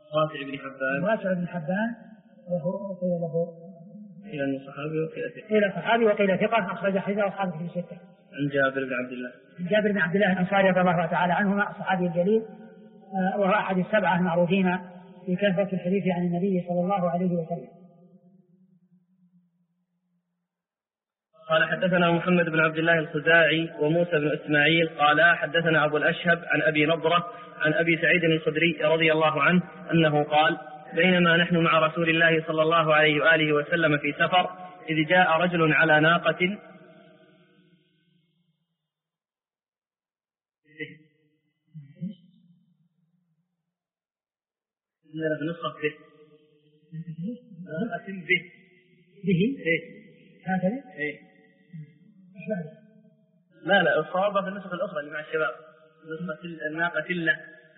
رافع بن حبان وهو قيل له قيل صحابي وقيل ثقة، أخرج حديثه أصحاب في الستة. عن جابر بن عبد الله الأنصاري رضي الله تعالى عنهما، صحابي الجليل، وهو أحد السبعة المعروفين في كثرة الحديث عن النبي صلى الله عليه وسلم. قال حدثنا محمد بن عبد الله الخزاعي وموسى بن إسماعيل قال حدثنا أبو الأشهب عن أبي نضرة عن أبي سعيد الخدري رضي الله عنه أنه قال: بينما نحن مع رسول الله صلى الله عليه وآله وسلم في سفر إذ جاء رجل على ناقة لا الصواب في النسخ الأخرى اللي مع الشباب، نسخة الناقة له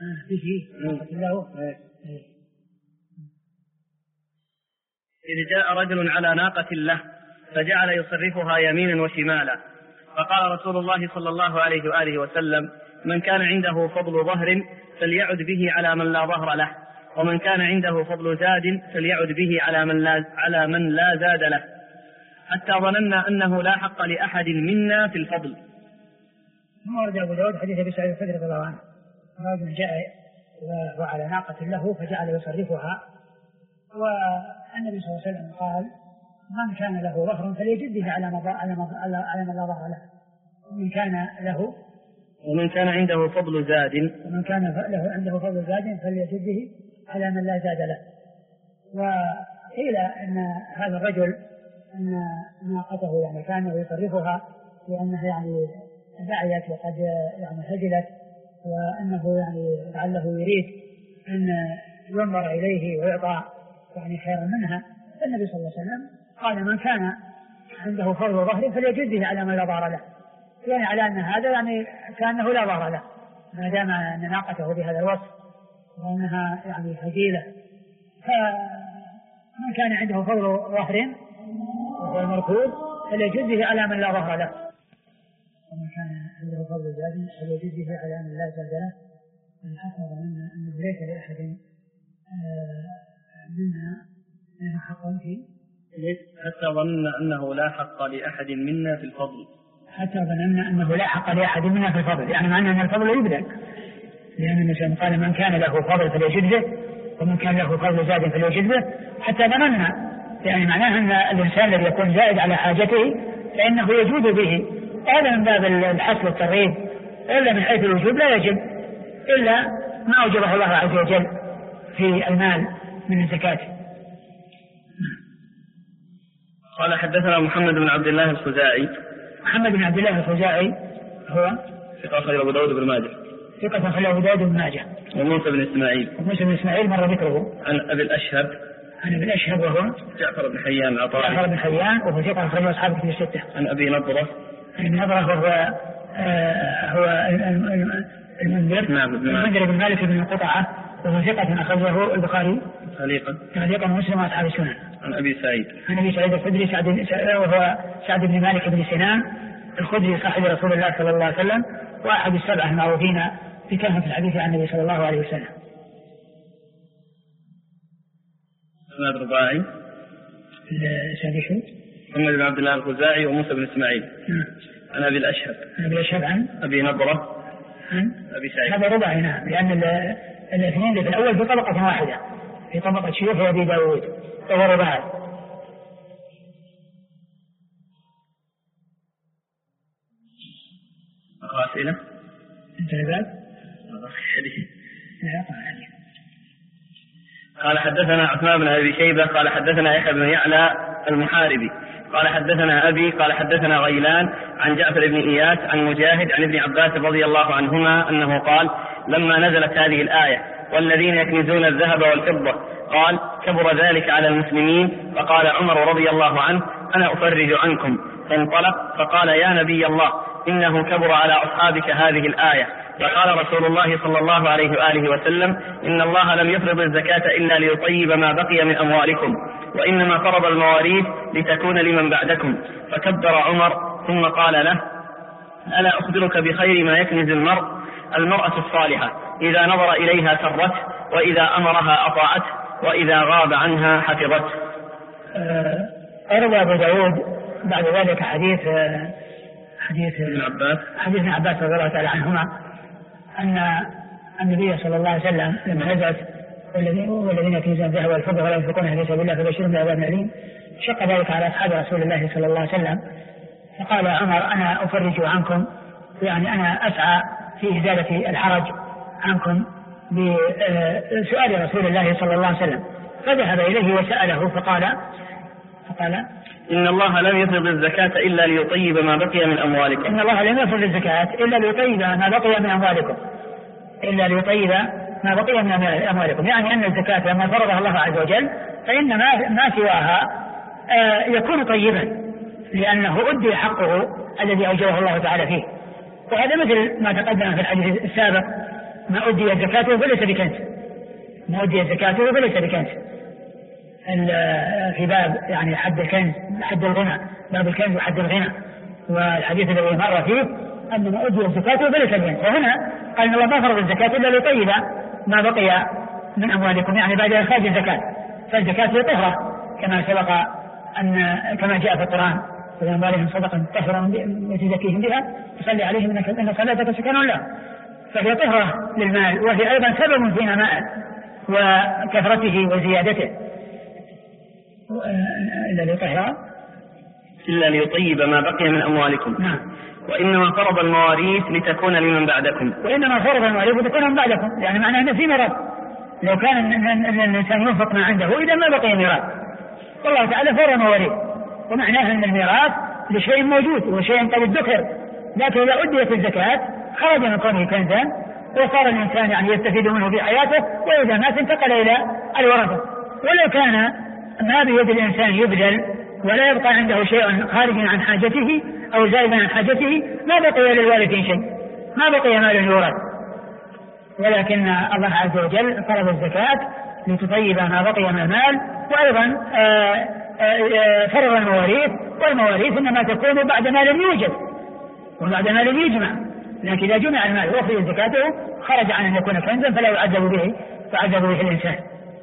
إذ جاء رجل على ناقة له فجعل يصرفها يمينا وشمالا، فقال رسول الله صلى الله عليه وآله وسلم: من كان عنده فضل ظهر فليعد به على من لا ظهر له، ومن كان عنده فضل زاد فليعد به على من لا زاد له، حتى ظننا أنه لا حق لأحد منا في الفضل. ثم ورد أبو داود حديث أبي سعيد الخدري رضي الله عنه، رجل جاء وعلى ناقة له فجعل يصرفها، والنبي صلى الله عليه وسلم قال: من كان له ظهر فليجد به على من لا ظهر له، ومن كان عنده فضل زاد عنده فضل زاد فليجد به على من لا زاد له. وقيل أن هذا الرجل أن ناقته يعني كان يصرفها لأنها يعني دعيت وقد يعني هجلت، وأنه يعني لعله يريد أن ينظر إليه ويعطى يعني خيرا منها، فالنبي صلى الله عليه وسلم قال: من كان عنده فضل ظهر فليجد به على من لا ظهر له، يعني على أن هذا يعني كأنه لا ظهر له ما دام أن ناقته بهذا الوصف وأنها يعني هجيلة. فمن كان عنده فضل ظهر وهو المركوب فليجد به على من لا ظهر له، ومن كان عنده فضل زاد فليجد به على من لا زاد له، حتى ظننا أنه ليس لأحد منا حق فيه، حتى ظننا أنه لا حق لأحد منا في الفضل، يعني معنى أن الفضل يبدأ، لأن النبي قال: من كان له فضل فليجد به، ومن كان له فضل زاد فليجد به، حتى ظننا، يعني معناه أن الإنسان الذي يكون زائد على حاجته فإنه يجود به، هذا من باب الحث والترغيب، إلا من حيث الوجوب لا يجب إلا ما أوجبه الله عز وجل في المال من الزكاة. قال حدثنا محمد بن عبد الله الخزاعي. محمد بن عبد الله الخزاعي هو ثقة أخرج أبو داود بن ماجه. وموسى بن إسماعيل مر ذكره. عن أبي الأشهب وهو جعفر بن حيان وهو ثقة أخرج أصحابه في الستة. عن أبي نضرة هو المنذر بن مالك بن قطعة وهو ثقة أخرجه البخاري تعليقا ومسلم وأصحاب السنن. عن أبي سعيد الخدري وهو سعد بن مالك بن سنان الخدري صاحب رسول الله صلى الله عليه وسلم، وأحد السبعة المعروفين في كثرة الحديث عن النبي صلى الله عليه وسلم. اسناد رباعي محمد بن عبد الله الخزاعي وموسى بن إسماعيل. عن أبي الأشهب عن أبي نضرة عن أبي سعيد. هذا رباعي، نعم، لأن الاثنين في الأول في طبقة واحدة في طبقة شيوخ أبي داود، وهو رباعي. أسئلة قال حدثنا عثمان بن أبي شيبة قال حدثنا يحيى بن يعلى المحاربي قال حدثنا أبي قال حدثنا غيلان عن جعفر بن إياس عن مجاهد عن ابن عباس رضي الله عنهما أنه قال: لما نزلت هذه الآية: والذين يكنزون الذهب والفضة، قال: كبر ذلك على المسلمين. فقال عمر رضي الله عنه: أنا أفرج عنكم. فانطلق فقال: يا نبي الله، إنه كبر على أصحابك هذه الآية. فقال رسول الله صلى الله عليه وآله وسلم: إن الله لم يفرض الزكاة إلا ليطيب ما بقي من أموالكم، وإنما فرض المواريث لتكون لمن بعدكم. فكبر عمر ثم قال له: ألا أخبرك بخير ما يكنز المرأة الصالحة إذا نظر إليها سرته، وإذا أمرها أطاعته وإذا غاب عنها حفظته. روى أبو داود بعد ذلك حديث ابن عباس رضي الله تعالى عنهما أن النبي صلى الله عليه وسلم لما نزلت والذين يكنزون الذهب والفضة ولا ينفقونها في سبيل الله فبشرهم بعذاب أليم، شق ذلك على أصحاب رسول الله صلى الله عليه وسلم، فقال عمر أنا أفرج عنكم، يعني أنا أسعى في إزالة الحرج عنكم بسؤال رسول الله صلى الله عليه وسلم، فذهب إليه وسأله فقال إن الله لم يفرض الزكاة إلا ليطيب ما بقي من أموالكم. إن الله لم يفرض الزكاة إلا ليطيب ما بقي من أموالكم، إلا ليطيب ما بقي من أموالكم، يعني أن الزكاة لما فرضها الله عز وجل فإن ما سواها يكون طيبا لأنه أدي حقه الذي أوجبه الله تعالى فيه. وهذا مثل ما تقدم في الحديث السابق، ما أدي زكاته فليس بكنز، ما أدي زكاته فليس بكنز، في باب يعني حد الكنز حد الغنى، باب الكنز وحد الغنى، والحديث الذي مر فيه أن ما أدي زكاته فليس بكنز. وهنا قال إن الله ما فرض الزكاة إلا ليطيب ما بقي من أموالكم، يعني بعد إخراج الزكاة، فالزكاة هي طهرة كما سبق أن كما جاء في القرآن وفي أموالهم صدقة طهرا وتزكيهم بها تصلي عليهم إن صلاتك سكن لهم، فهي طهرة للمال، وهي أيضا سبب في نمائه وكثرته وزيادته. إلا ليطيب ما بقي من أموالكم. نعم. وإنما فرض المواريث لتكون لمن بعدكم. وإنما فرض المواريث لتكون من بعدكم، يعني معناه أنه في ميراث، لو كان أن الإنسان ينفق ما عنده إذا ما بقي ميراث، والله تعالى فرض المواريث، ومعناه أن الميراث لشيء موجود وشيء قد ادخر، لكن إذا أديت الزكاة خرج من كونه كنزا وصار الإنسان يعني يستفيد منه في حياته، وإذا مات انتقل إلى الورثة. ولو كان ما بيد الإنسان يبذل ولا يبقى عنده شيء خارج عن حاجته أو زائد عن حاجته ما بقي للوارثين شيء، ما بقي مال يورث، ولكن الله عز وجل فرض الزكاة لتطيب ما بقي من المال، وأيضا فرض المواريث، والمواريث إنما تكون بعد ما لم يوجد وبعد ما لم يجمع، لكن إذا جمع المال وأخرج زكاته خرج عن أن يكون كنزا فلا يعذب به، فعذب به الإنسان.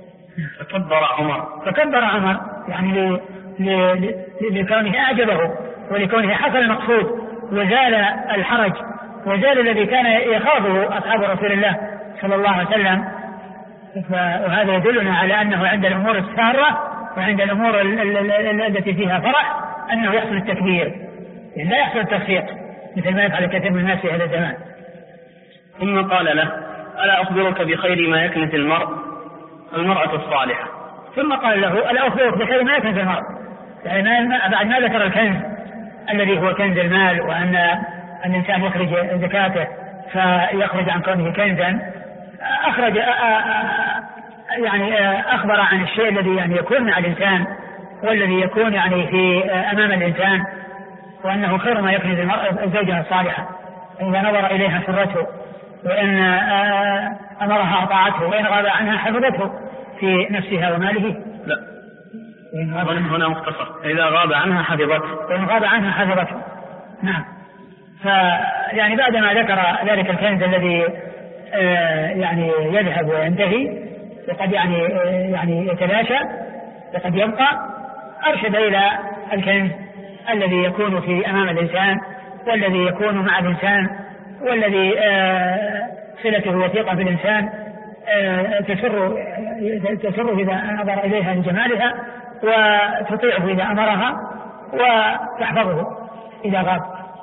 فكبر عمر يعني لكونه أعجبه ولكونه حصل المقصود وزال الحرج وزال الذي كان يخافه أصحاب رسول الله صلى الله عليه وسلم. وهذا يدلنا على أنه عند الأمور السارة وعند الأمور التي فيها فرح أنه يحصل التكبير، يعني لا يحصل التصفيق مثل ما يفعل كثير من الناس في هذا الزمان. ثم قال له ألا أخبرك بخير ما يكنز المرأة الصالحة. ثم قال له ألا أخبرك بخير ما يكنز المرء، يعني بعد ما ذكر الكنز الذي هو كنز المال وأن الإنسان يخرج زكاته فيخرج عن كونه كنزا، أخبر عن الشيء الذي يعني يكون مع الإنسان والذي يكون يعني في أمام الإنسان، وأنه خير ما يكنز المرأة الزوجة الصالحة، إذا نظر إليها سرته، وإن أمرها أطاعته، وإن غاب عنها حفظته في نفسها وماله. لا هنا مختصر، إذا غاب عنها حفظته، وإن غاب عنها حفظته. نعم. فيعني بعدما ذكر ذلك الكنز الذي يعني يذهب وينتهي وقد يعني يتلاشى وقد يبقى، أرشد إلى الكنز الذي يكون في أمام الإنسان والذي يكون مع الإنسان والذي صلته وثيقة بالإنسان تسره إذا نظر إليها لجمالها وتطيعه إذا أمرها وتحفظه إذا غاب.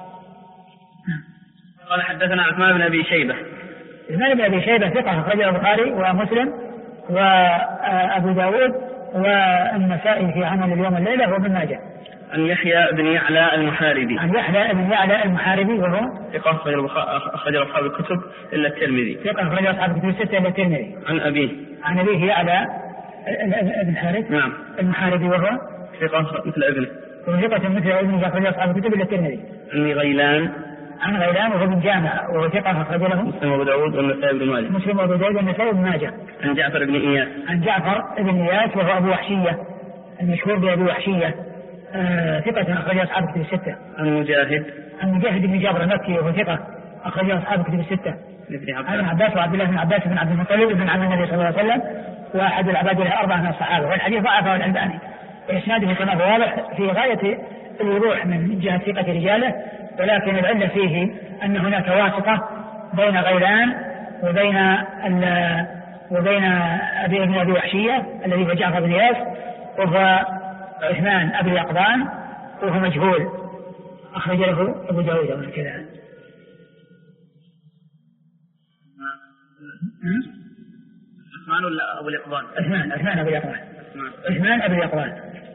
قال حدثنا عثمان بن أبي شيبة. عثمان بن أبي شيبة ثقة أخرجه البخاري ومسلم وأبو داود والنسائي في عمل اليوم والليلة وابن ماجه. عن يحيى بن يعلى المحاربي. عن يحيى بن يعلى المحاربي وهو ثقة أخرج أصحاب الكتب إلا الترمذي. ثقة أخرج أصحاب الكتب الستة إلا الترمذي. عن أبيه يعلى بن حارث. نعم. المحاربي وهو ثقة مثل ابنه. ثقة مثل ابنه أخرج أصحاب الكتب إلا الترمذي. عن غيلان وهو بن جامع وهو ثقة أخرج له مسلم وأبو داود والنسائي بن ماجه. مسلم وأبو داود والنسائي بن ماجه. عن جعفر بن إياس وهو أبو وحشية المشهور بأبي وحشية ثقة أخرج أصحاب الكتب الستة. عن مجاهد بن جابر المكي وهو ثقة أخرج أصحاب الكتب الستة. ابن عباس وعبد الله بن عباس بن عبد المطلب بن عم النبي صلى الله عليه وسلم وأحد العباد الأربعة من الصحابة. والحديث ضعفه الألباني وإسناده كما هو واضح في غاية الوضوح من جهة ثقة رجاله، ولكن العلة فيه أن هناك واسطة بين غيلان وبين أبي وحشية الذي هو جعفر بن إياس، وهو عثمان أبي اليقظان وهو مجهول، أخرج له أبو داود وكذا. عثمان ولا أبو اليقظان؟ عثمان أبو اليقظان. عثمان أبو اليقظان.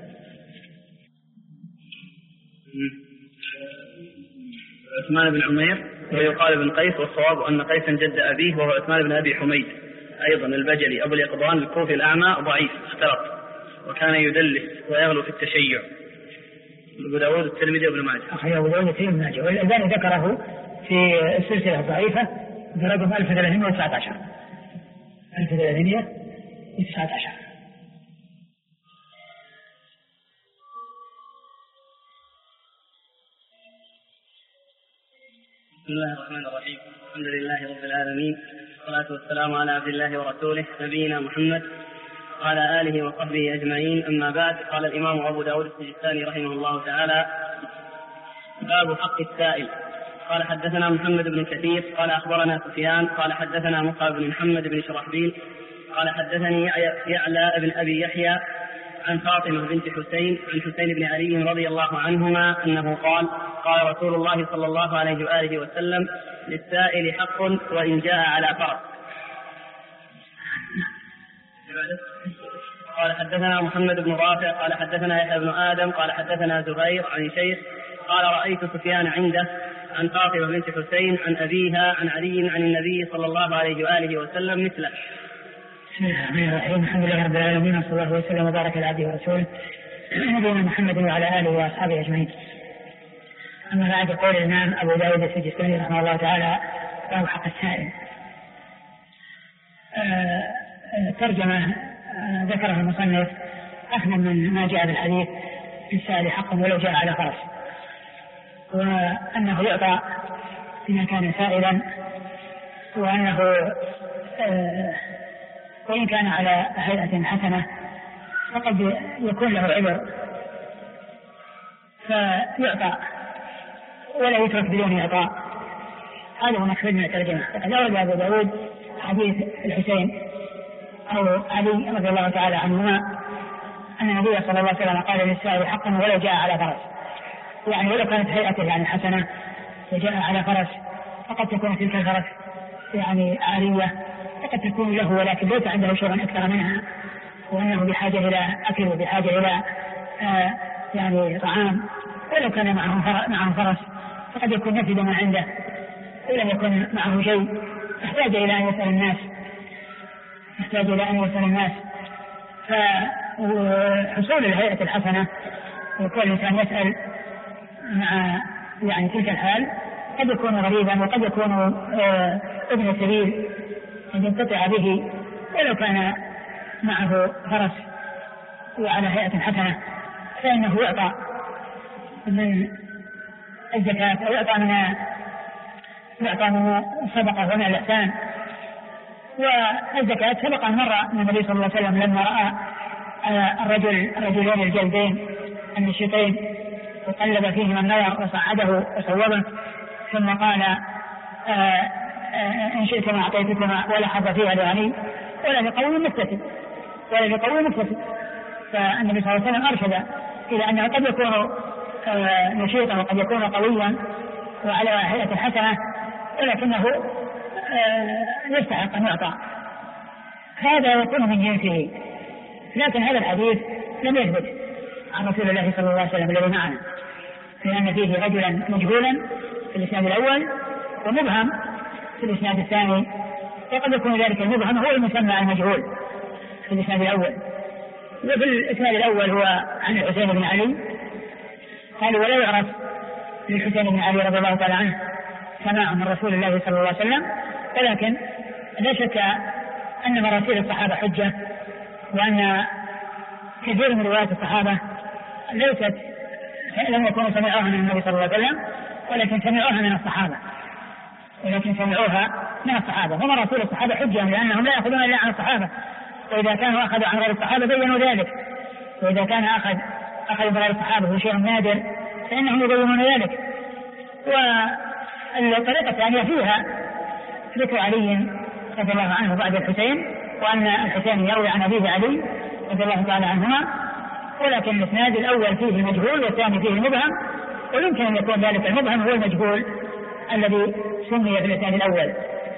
عثمان بن عمير ويقال بن قيس، والصواب أن قيسا جد أبيه وهو عثمان بن أبي حميد أيضا البجلي أبو اليقظان الكوفي الأعمى ضعيف اختلط، وكان يدلس ويغلو في التشيع. أبو داود الترمذي وابن ماجه. أخي أبو داود الترمذي وابن ماجه، والألباني ذكره في السلسلة الضعيفة برقم 1319. 1319. بسم الله الرحمن الرحيم. الحمد لله رب العالمين، والصلاة والسلام على عبد الله ورسوله نبينا محمد وعلى آله وصحبه أجمعين. أما بعد، قال الإمام أبو داود السجستاني رحمه الله تعالى: باب حق السائل. قال حدثنا محمد بن كثير قال أخبرنا سفيان قال حدثنا مصعب بن محمد بن شرحبيل قال حدثني يعلى بن أبي يحيى عن فاطمة بنت حسين عن حسين بن علي رضي الله عنهما أنه قال: قال رسول الله صلى الله عليه وآله وسلم: للسائل حق وإن جاء على فرس. قال حدثنا محمد بن رافع قال حدثنا يحيى بن آدم قال حدثنا زهير عن شيخ قال: رأيت سفيان عنده عن فاطمة بنت حسين عن أبيها عن علي عن النبي صلى الله عليه وآله وسلم مثله. بسم الله الرحمن الرحيم. الحمد لله رب العالمين، وصلى الله وسلم وبارك على عبده ورسوله نبينا محمد وعلى آله وأصحابه أجمعين. أما بعد، قول الإمام أبو داود السجستاني رحمه الله تعالى: باب حق السائل. ترجمة ذكرها المصنف أخذا من ما جاء بالحديث: للسائل حق ولو جاء على فرس، وأنه يعطى إذا كان سائلا، وأنه وإن كان على هيئة حسنة فقد يكون له عذر فيعطى ولا يترك بدون إعطاء. هذا هو مقصود من الترجمة. وقد أورد أبو داود حديث الحسين أو علي رضي الله تعالى عنهما أن النبي صلى الله عليه وسلم قال: للسائل حق ولو جاء على فرس، يعني ولو كانت هيئته يعني حسنة وجاء على فرس فقد تكون تلك الفرس يعني عارية، فقد تكون له ولكن ليس عنده شيء أكثر منها، وأنه بحاجة إلى أكل وبحاجة إلى يعني طعام، ولو كان معه فرس فقد يكون نفد ما عنده ولم يكن معه شيء، يحتاج إلى أن يسأل الناس. فحصول الهيئة الحسنة وكل إنسان يسأل مع يعني تلك الحال قد يكون غريبا، وقد يكون ابن السبيل أن ينقطع به ولو كان معه فرس وعلى هيئة حسنة، فإنه يعطى من الزكاة أو يعطى من الصدقة ومن الإحسان. والزكاة سبق أن مر من النبي صلى الله عليه وسلم لما رأى الرجلين الجلدين النشيطين وقلب فيهما النظر وصعده وصوبه، ثم قال: إن شئتما أعطيتكما ولا حظ فيها لغني ولا لقوي مكتسب. فالنبي صلى الله عليه وسلم أرشد إلى أنه قد يكون نشيطا وقد يكون قويا وعلى هيئة حسنة، ولكنه يستحق أن يعطى، هذا يكون من جنسه. لكن هذا الحديث لم يثبت عن رسول الله صلى الله عليه وسلم الذي معنا، لأن فيه رجلا مجهولا في الإسناد الأول ومبهم في الإسناد الثاني، وقد يكون ذلك المبهم هو المسمى المجهول في الإسناد الأول. وفي الإسناد الأول هو عن الحسين بن علي، قالوا: ولا يعرف للحسين بن علي رضي الله تعالى عنه سماع من رسول الله صلى الله عليه وسلم، ولكن لا شك أن مراسيل الصحابة حجة، وأن كثير من روايات الصحابة لم يكونوا سمعوها من النبي صلى الله عليه وسلم، ولكن سمعوها من الصحابة. ولكن سمعوها من الصحابة. هم رسول الصحابة حجة لأنهم لا يأخذون إلا عن الصحابة، وإذا كانوا أخذوا عن غير الصحابة بيّنوا ذلك، وإذا كان أخذ من غير الصحابة هو شيء نادر فإنهم يبينون ذلك. والطريقة الثانية فيها ذكر علي رضي الله عنه بعد الحسين، وأن الحسين يروي عن أبيه علي رضي الله تعالى عنهما، ولكن الإسناد الأول فيه المجهول والثاني فيه المبهم، ويمكن أن يكون ذلك المبهم هو المجهول الذي سمي في الإسناد الأول.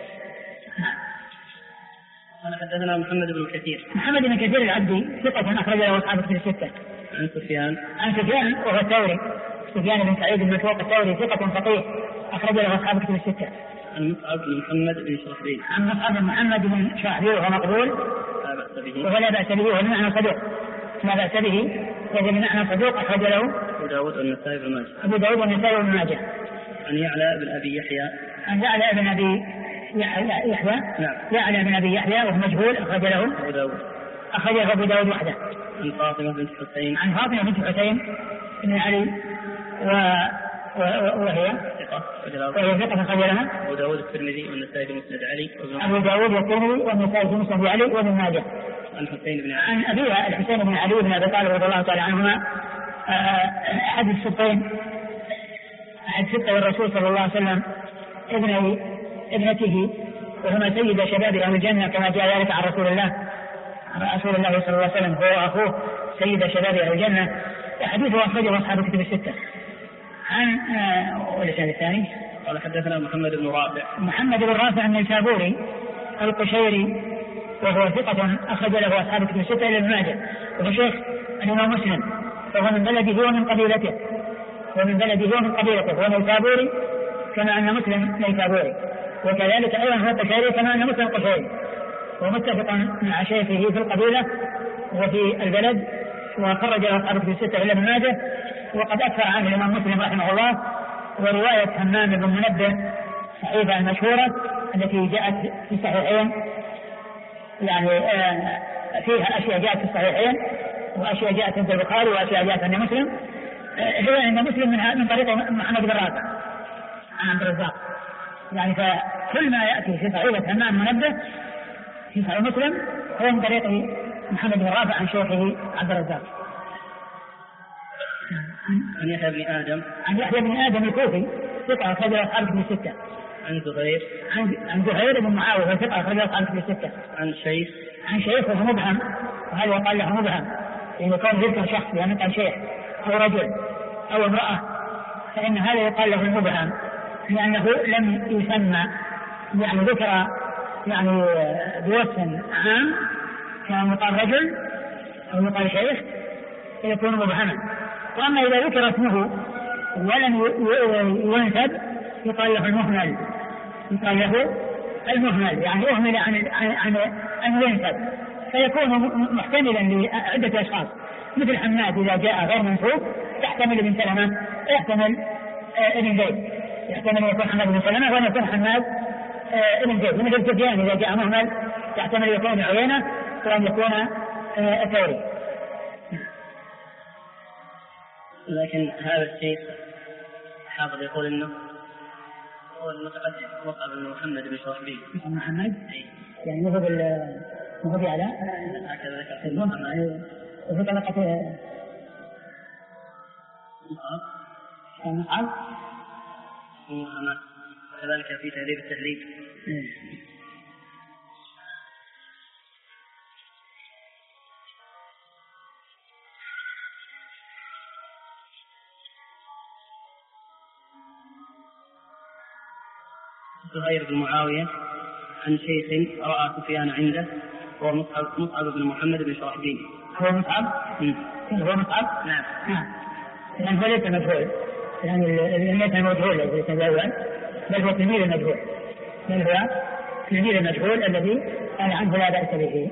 قال حدثنا محمد بن كثير العبدي ثقة أخرج له أصحاب الكتب الستة. عن سفيان وهو الثوري، سفيان بن سعيد بن مسروق الثوري ثقة فقيه أخرج له أصحاب الكتب الستة. عن مصعب بن محمد بن شرحبيل وهو مقبول ولا بأس به وهو بمعنى صدوق، لا بأس به وهو بمعنى صدوق أخرج له أبو داود والنسائي بن ماجه. عن يعلى بن أبي يحيى يعلى بن أبي يحيى وهو مجهول أخرج له أبو داود وحده. عن فاطمة بنت حسين بن علي وهي ثقة أخرج لها أبو داود والترمذي والنسائي في مسند علي وابن ماجه. عن أبيها الحسين بن علي بن أبي طالب رضي الله تعالى عنهما، أحد ستة والرسول صلى الله عليه وسلم ابنته، وهما سيد شباب أهل الجنة كما جاء ذلك عن رسول الله صلى الله عليه وسلم، هو أخوه سيد شباب أهل الجنة، وحديثه أخرجه أصحاب الكتب الستة. عن والإسناد الثاني قال حدثنا محمد بن رافع النيسابوري القشيري وهو ثقة أخرج له أصحاب الكتب الستة إلى ابن ماجه، وهو شيخ الإمام مسلم، وهو من بلده ومن قبيلته وهو نيسابوري كما أن مسلم نيسابوري، وكذلك أيضا هو قشيري كما أن مسلم قشيري، ومتفقا مع شيخه في القبيلة وفي البلد، وخرج له أصحاب الكتب الستة إلى ابن ماجه. وقد أكثر عنه الإمام مسلم رحمه الله. ورواية همام بن منبه صحيفة المشهورة التي جاءت في الصحيحين، يعني فيها أشياء جاءت في الصحيحين وأشياء جاءت عند البخاري وأشياء جاءت عند مسلم، هو عند مسلم من طريق محمد بن رافع عن عبد الرزاق، يعني فكل ما يأتي في صحيفة همام منبه في صحيح مسلم هو من طريق محمد بن رافع عن شيخه عبد الرزاق. عن يحيى بن آدم الكوفي ثقة أخرج له أصحاب الكتب الستة. عن زهير بن معاوية ثقة أخرج له أصحاب الكتب الستة. عن شيخ وهو مبهم، وهذا يقال له مبهم يعني يكون ذكر شخص يعني كان شيخ أو رجل أو امرأة، فإن هذا يقال له المبهم لأنه لم يسمى، يعني ذكر يعني بوصف عام كان يقال رجل أو يقال شيخ يكون مبهما. وأما إذا ذكر اسمه ولم ينسب يقال له المهمل، يعني أهمل عن أن ينسب، فيكون محتملا لعدة أشخاص، مثل حماد إذا جاء غير منسوب يحتمل ابن سلمة، يحتمل ابن زيد، يحتمل أن يكون حماد بن سلمة وأن يكون حماد ابن زيد. ومثل سفيان إذا جاء مهمل يحتمل أن يكون عيينة وأن يكون الثوري. لكن هذا الشيء حافظ يقول انه هو المتقدم مصعب بن محمد بن شرحبيل. محمد يعني هو على هكذا ذكر وفي طبقة مصعب وكذلك في تهذيب التهذيب. زهير بن معاوية عن شيخ رأى سفيان عنده هو مصعب بن محمد بن شرحبيل. هو مصعب؟ نعم. يعني هو ليس مجهول، يعني ليس مجهول ليس الأول، بل هو تلميذ المجهول الذي قال عنه لا بأس به.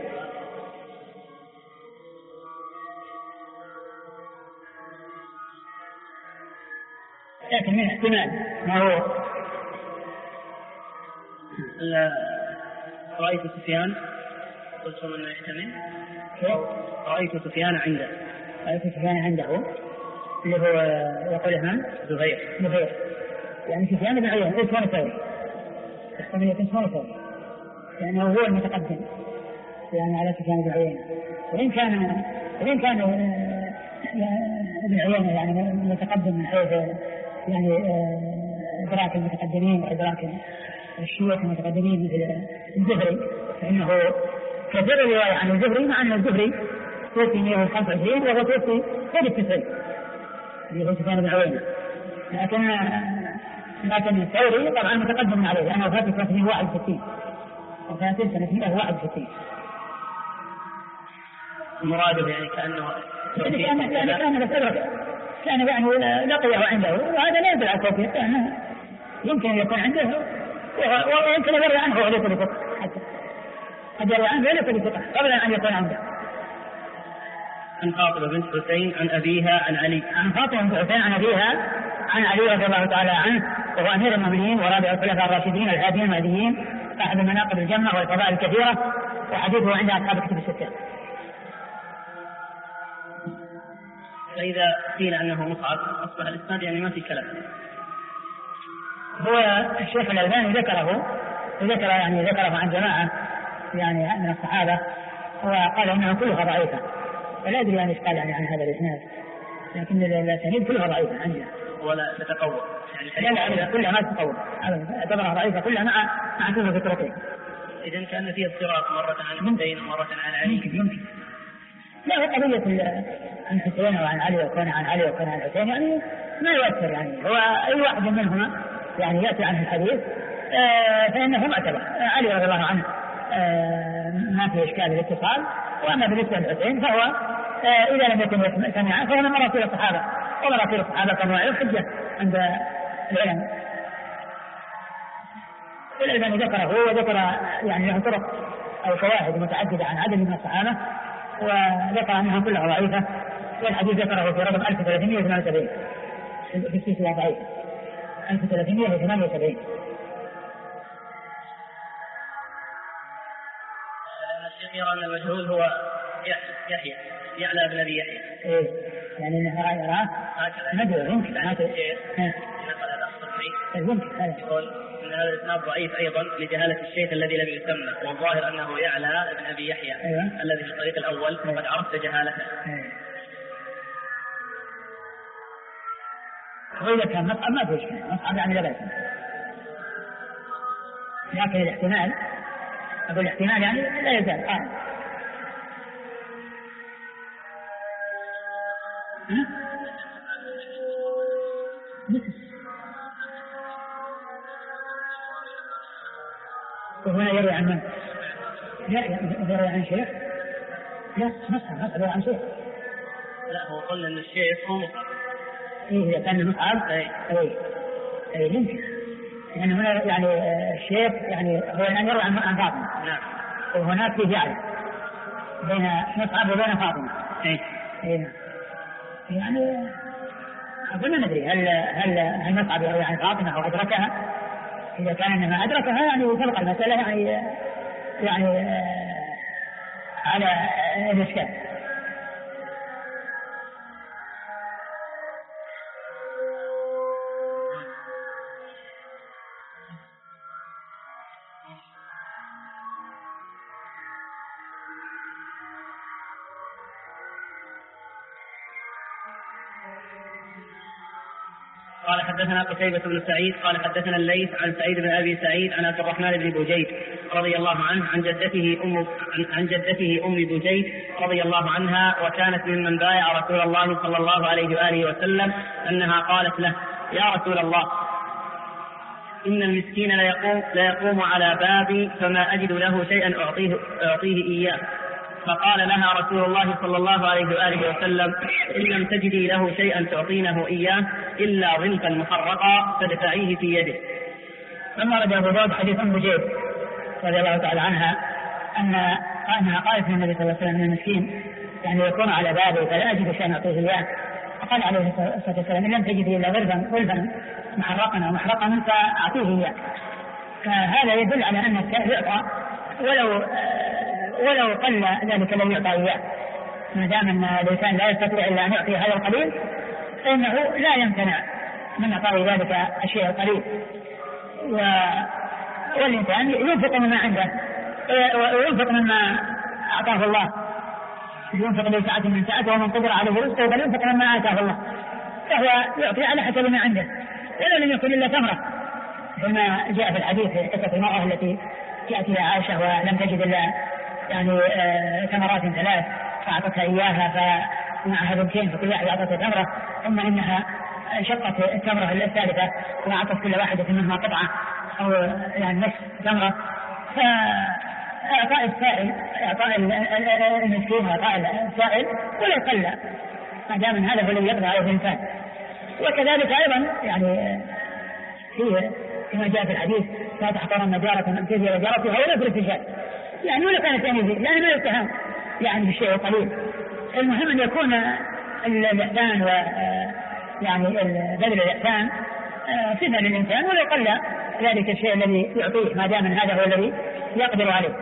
لكن من احتمال ما هو رأيت سفيان قلت من يحتمل رأيت سفيان عنده اللي هو يقول من زهير، يعني سفيان بن عيينة يحتمل يكون اسمه ثوري لأنه هو المتقدم يعني على سفيان بن عيينة. وإن كان ابن عيينة يعني متقدم من حيث يعني إدراك المتقدمين وإدراك الشيوخ المتقدمين مثل الزهري، فإنه كثير الرواية عن الزهري مع أن الزهري توفي 125 وهو توفي فوق 90 اللي هو سفيان بن عيينة، لكن الثوري طبعا متقدم عليه لأنه فاتت سنة 161 وفاتت سنة 161. المراد يعني كأنه كان يعني لقيه عنده، وهذا لا يدل على التوفيق، لأنه يمكن أن يكون عنده ويمكن أن يروي عنه وليس بثقة، حتى قد يروي عنه وليس بثقة قبل أن يكون عنده. عن فاطمة بنت حسين عن أبيها عن علي. عن فاطمة بنت حسين عن أبيها عن علي رضي الله تعالى عنه، وهو أمير المؤمنين ورابع الخلفاء الراشدين الهاديين المهديين، أحد المناقب الجمة والفضائل الكثيرة، وحديثه عند أصحاب الكتب الستة. فإذا قيل أنه مصعب أصبح الإسناد يعني ما في كلام. هو الشيخ الألباني ذكره عن جماعة يعني من الصحابة، وقال إنها كلها ضعيفة، ولا أدري يعني إيش قال يعني عن هذا الإسناد، لكن الأسانيد كلها ضعيفة عندنا ولا تتقوى يعني لا كلها ما تتقوى، اعتبرها ضعيفة كلها مع كل فكرتين. إذن كان فيها اضطراب مرة عن حسين ومرة عن علي. يمكن. لا هو قضية عن حسين وعن علي وكان عن علي وكان عن حسين يعني ما يؤثر، يعني هو أي واحد منهما يعني يأتي عنه الحديث فإنه معتبر. علي رضي الله عنه ما في إشكال الاتصال، وأما بالنسبة للحسين فهو إذا لم يكن سمع فهو من مراسيل الصحابة، ومراسيل الصحابة كانوا حجة عند العلم. والألباني ذكره وذكر يعني له طرق أو شواهد متعددة عن عدد من الصحابة، وذكر أنها كلها ضعيفة، والحديث ذكره في رقم 1378 في السلسلة ضعيفة 1378. الشيخ يرى أن المجهول هو يحيى يعلى بن أبي يحيى. إيه يعني إنها يراه مجهول يمكن هذا الشيخ يقول أن هذا الإسناد ضعيف أيضا لجهالة الشيخ الذي لم يسمى، والظاهر أنه يعلى بن أبي يحيى الذي في الطريق الأول، وقد عرفت جهالته. وإذا كان مصعب ما فيش مصعب يعني لا بأس، لكن الاحتمال أقول الاحتمال يعني لا يزال قائم. وهنا يروي عن من؟ يروي عن شيخ؟ لا مصعب يروي عن شيخ. لا هو قلنا أن الشيخ هو مصعب. إيه إذا كان مصعب أي يمكن، يعني هنا يعني الشيخ يعني هو يعني يروي عن فاطمة. نعم. وهناك في جعل بين مصعب وبين فاطمة. إيه. يعني أقول ما ندري هل مصعب يروي عن فاطمة أو أدركها؟ إذا كان إنما أدركها يعني تبقى المسألة يعني على الإشكال. قال حدثنا قتيبة بن سعيد قال حدثنا الليث عن سعيد بن أبي سعيد عن عبد الرحمن بن بجيد رضي الله عنه عن جدته أم بجيد رضي الله عنها، وكانت ممن بايع رسول الله صلى الله عليه وآله وسلم، أنها قالت له: يا رسول الله، إن المسكين ليقوم على بابي فما أجد له شيئا أعطيه إياه. فقال لها رسول الله صلى الله عليه وآله وسلم: إن لم تجدي له شيئا تعطينه إياه إلا ظلفا محرقا فادفعيه في يده. ثم رد أبو داود حديث أم بجيد رضي الله تعالى عنها أنها قالت للنبي صلى الله عليه وسلم: من المسكين يعني يكون على بابه فلا أجد شيئا أعطيه إياه. فقال عليه الصلاة والسلام: إن لم تجدي إلا ظلفا محرقا أو محرقا فأعطيه إياه. فهذا يدل على أن السائل يعطى ولو قل ذلك الذي يعطى إياه، ما دام أن الإنسان لا يستطيع إلا أن يعطي هذا القليل فإنه لا يمتنع من إعطاء ذلك الشيء القليل. والإنسان ينفق مما عنده وينفق مما أعطاه الله، ينفق بسعة من سعته ومن قدر عليه رزقه فلينفق مما آتاه الله، فهو يعطي على حسب ما عنده ولو لم يكن إلا تمرة، كما جاء في الحديث قصة المرأة التي جاءت إلى عائشة ولم تجد إلا يعني ثمرات 3 فأعطتها إياها فمعها بنتين فكل واحد أعطتها تمرة، ثم إنها شقت التمرة الثالثة وأعطت كل واحدة منها قطعة أو يعني نصف تمرة، فأعطاء السائل أعطاء المسكين وأعطاء السائل ولا قل ما دام هذا هو الذي يقضى عليه الإنسان. وكذلك أيضا يعني فيه كما جاء في الحديث لا تحقرن جارة أن تزي جارتها ولا في الرجال، يعني ولا كانت يعني ما يتهم يعني بالشيء القليل، المهم أن يكون الإحسان و يعني بذل الإحسان صفة للإنسان ولا قل ذلك الشيء الذي يعطيه ما دام هذا هو الذي يقدر عليه.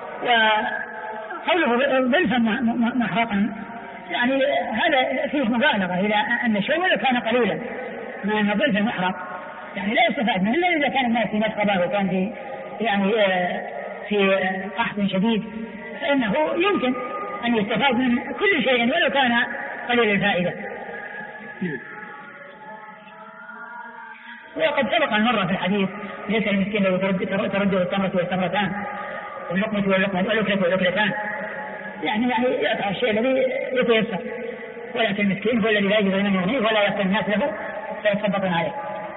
وقوله ضلفا محرقا يعني هذا فيه مبالغة إلى أن الشيء ولو كان قليلا، ما أن ضلفا محرق يعني لا يستفاد منه إلا إذا كان الناس في مسقبة وكان في يعني في قحط شديد فإنه يمكن أن يستفاد من كل شيء ولو كان قليل الفائدة. وقد سبق المرة في الحديث ليس المسكين لو ترده التمرة والتمرتان واللقمة واللقمة واللقمتان، يعني يقطع الشيء الذي يتيسر، ولكن المسكين هو الذي لا يجد من يغنيه ولا يقتل الناس له فيتصدقون عليه.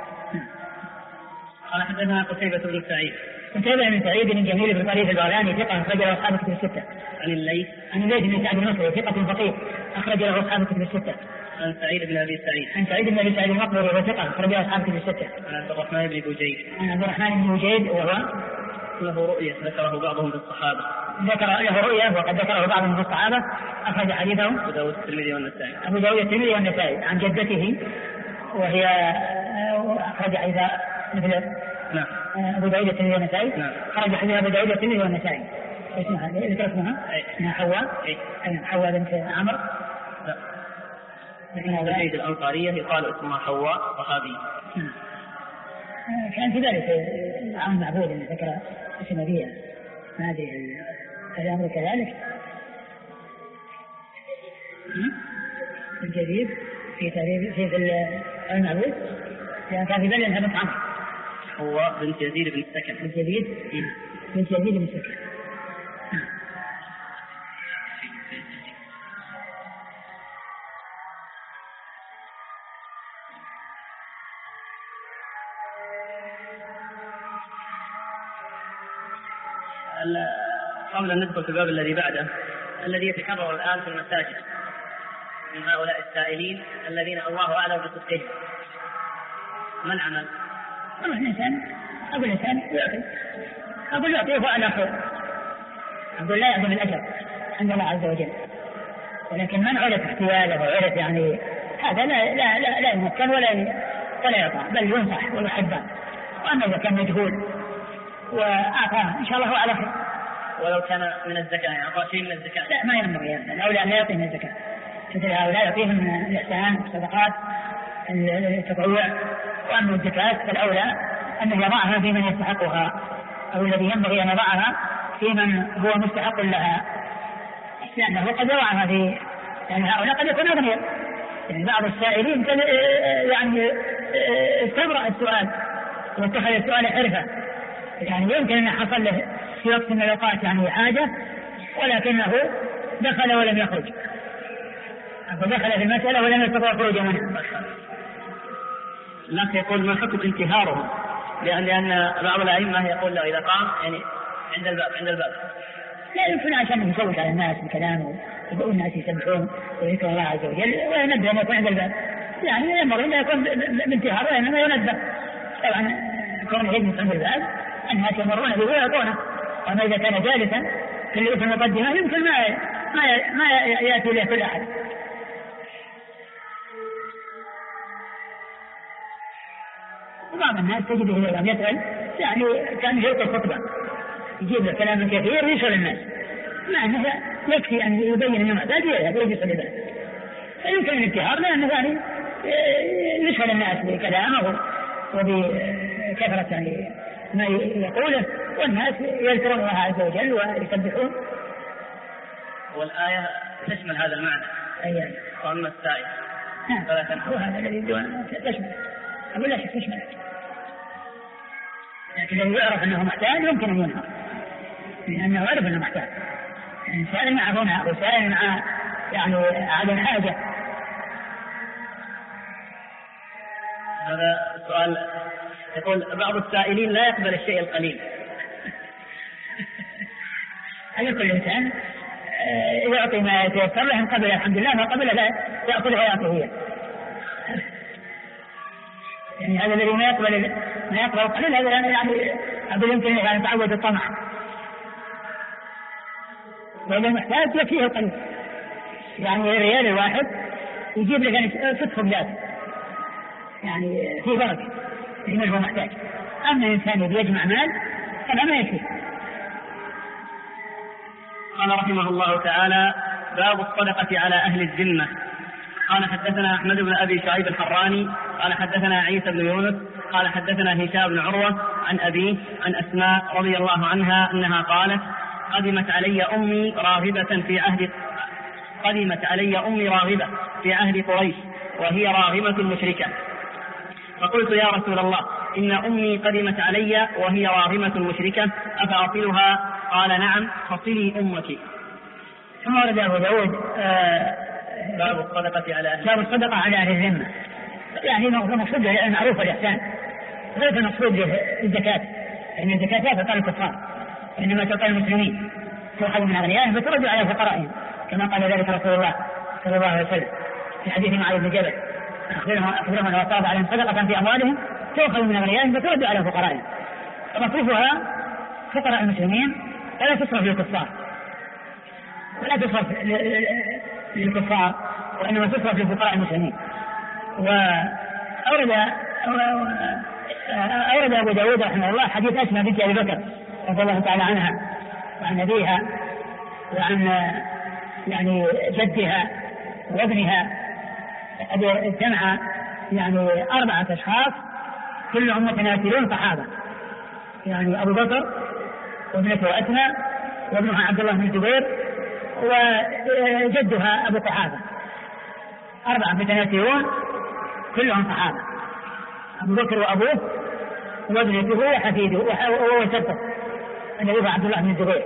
قال حدثنا قتيبة بن سعيد بن جميل بن طريف البغلاني ثقة أخرج له أصحاب الكتب الستة. عن الليث بن سعد المصري ثقة فقيه أخرج له أصحاب الكتب الستة. عن سعيد بن أبي سعيد المقبري وثقة أخرج له أصحاب الكتب الستة. عن عبد الرحمن بن بوجيد وهو له رؤية ذكره بعضهم في الصحابة وقد ذكره بعضهم في الصحابة أخرج حديثه أبو داود الترمذي والنسائي عن جدته وهي أخرج حديث مثل نعم أبو داود الترمذي والنسائي خرج حديث أبو داود الترمذي والنسائي. اسمها حواء بنت عمرو زيد الأنصارية يقال اسمها حواء صحابية. كان في ذلك عن معبود أن ذكر اسم أبيها ما أدري الأمر كذلك. الجديد في تاريخ المعبود كان في بلد أنها بنت عمرو حواء بنت يزيد بن السكن بنت يزيد بن السكن. قبل أن ندخل في الباب الذي بعده الذي يتكرر الآن في المساجد من هؤلاء السائلين الذين الله أعلم بصدقهم، ما العمل؟ والله الإنسان يعطي هو على خير، أقول لا يعظم الأجر عند الله عز وجل، ولكن من عرف احتياله وعرف يعني هذا لا يمكن ولا يعطى بل ينصح ويحبه. وأما إذا كان مجهول وأعطاه إن شاء الله هو على خير. ولو كان من الزكاة يعني أعطاه شيء من الزكاة لا ما ينبغي الأولى لا يعطيه من الزكاة، مثل هؤلاء يعطيهم الإحسان الصدقات التطوع، وأما الزكاة فالأولى أن يضعها في من يستحقها أو الذي ينبغي أن يضعها في من هو مستحق لها، لأنه قد يضعها في يعني هؤلاء قد يكون أغنياء، يعني بعض السائلين يعني استبرأ السؤال واتخذ السؤال حرفة، يعني يمكن أن حصل له في وقت من الأوقات يعني حاجة ولكنه دخل ولم يخرج، دخل في المسألة ولم يستطيع خروج منها. لكن يقول ما حكم انتهارهم؟ لأن بعض الأئمة يقول له إذا قام يعني عند الباب لا يمكن عشان يزود على الناس بكلامه يقول الناس يسبحون ويذكرون الله عز وجل وينبه أن يكون عند الباب، يعني ينبغي أن يكون بانتهار وإنما ينبه. طبعا كون يجلس عند الباب الناس يمرون به ويعطونه، وما إذا كان جالسا في المقدمة يمكن ما يأتي له كل أحد. وبعض الناس تجده إذا لم يسأل يعني كان يلقي الخطبة يجيب له كلام كثير ويشغل الناس، مع أنه يكفي أن يبين أنه محتاج يجلس لله، فيمكن الانتهار لأنه يعني يشغل الناس بكلامه وبكثرة يعني ما يقوله والناس يذكرون الله عز وجل ويسبحون. والآية تشمل هذا المعنى. أيوة. وأما السائل فلا تنحوا هذا الذي يريدون تشمل. أقول لا شك تشمل، لكن لو يعرف أنه محتاج يمكن أن ينهى، لأنه يعرف أنه محتاج. إنسان مع هنا وسائل مع يعني على حاجة. هذا سؤال يقول بعض السائلين لا يقبل الشيء القليل. هذا كل إنسان يعطي ما يتيسر له، إن قبل الحمد لله، ما قبل لا يأخذ حياته هي. يعني هذا الذي ما يقبل القليل هذا يعني هذا يمكن أن يتعود الطمع، وإذا محتاج يكفيه القليل. يعني الريال الواحد يجيب لك 6 خبزات، يعني في بركة لمن هو محتاج. أما الإنسان الذي يجمع مال فلا ما يكفي. قال رحمه الله تعالى: باب الصدقة على أهل الذمة. قال حدثنا أحمد بن أبي شعيب الحراني قال حدثنا عيسى بن يونس قال حدثنا هشام بن عروة عن أبيه عن أسماء رضي الله عنها أنها قالت: قدمت علي أمي راغبة في عهد قريش وهي راغمة مشركة، فقلت: يا رسول الله، إن أمي قدمت علي وهي راغمة مشركة، أفأصلها؟ قال: نعم، فصلي أمك. ثم ورد أبو داود باب الصدقة على أهل الذمة. يعني المقصود المعروف والإحسان، غير المقصود الزكاة، لأن الزكاة لا تعطى الكفار، إنما تعطى المسلمين، تؤخذ من أغنيائهم فترد على فقرائهم، كما قال ذلك رسول الله صلى الله عليه وسلم في حديث معاذ بن جبل: أخبرهم أن وصاب عليهم صدقة في أموالهم تؤخذ من أغنيائهم فترد على فقرائهم. فمصرفها فقراء المسلمين، ولا تصرف للكفار، ولا تصرف للكفار، وإنما تصرف لفقراء المسلمين. أورد أبو داود رحمه الله حديث أسماء بنت أبي بكر رضي الله تعالى عنها وعن أبيها وعن يعني جدها وابنها. قد اجتمع يعني 4 أشخاص كلهم متناسلون صحابة، يعني أبو بكر وابنته أسماء وابنها عبد الله بن الزبير وجدها أبو قحافة، 4 متناسلون كلهم صحابة، أبو بكر وأبوه وابنته وحفيده وهو سبب النبي عبد الله بن الزبير.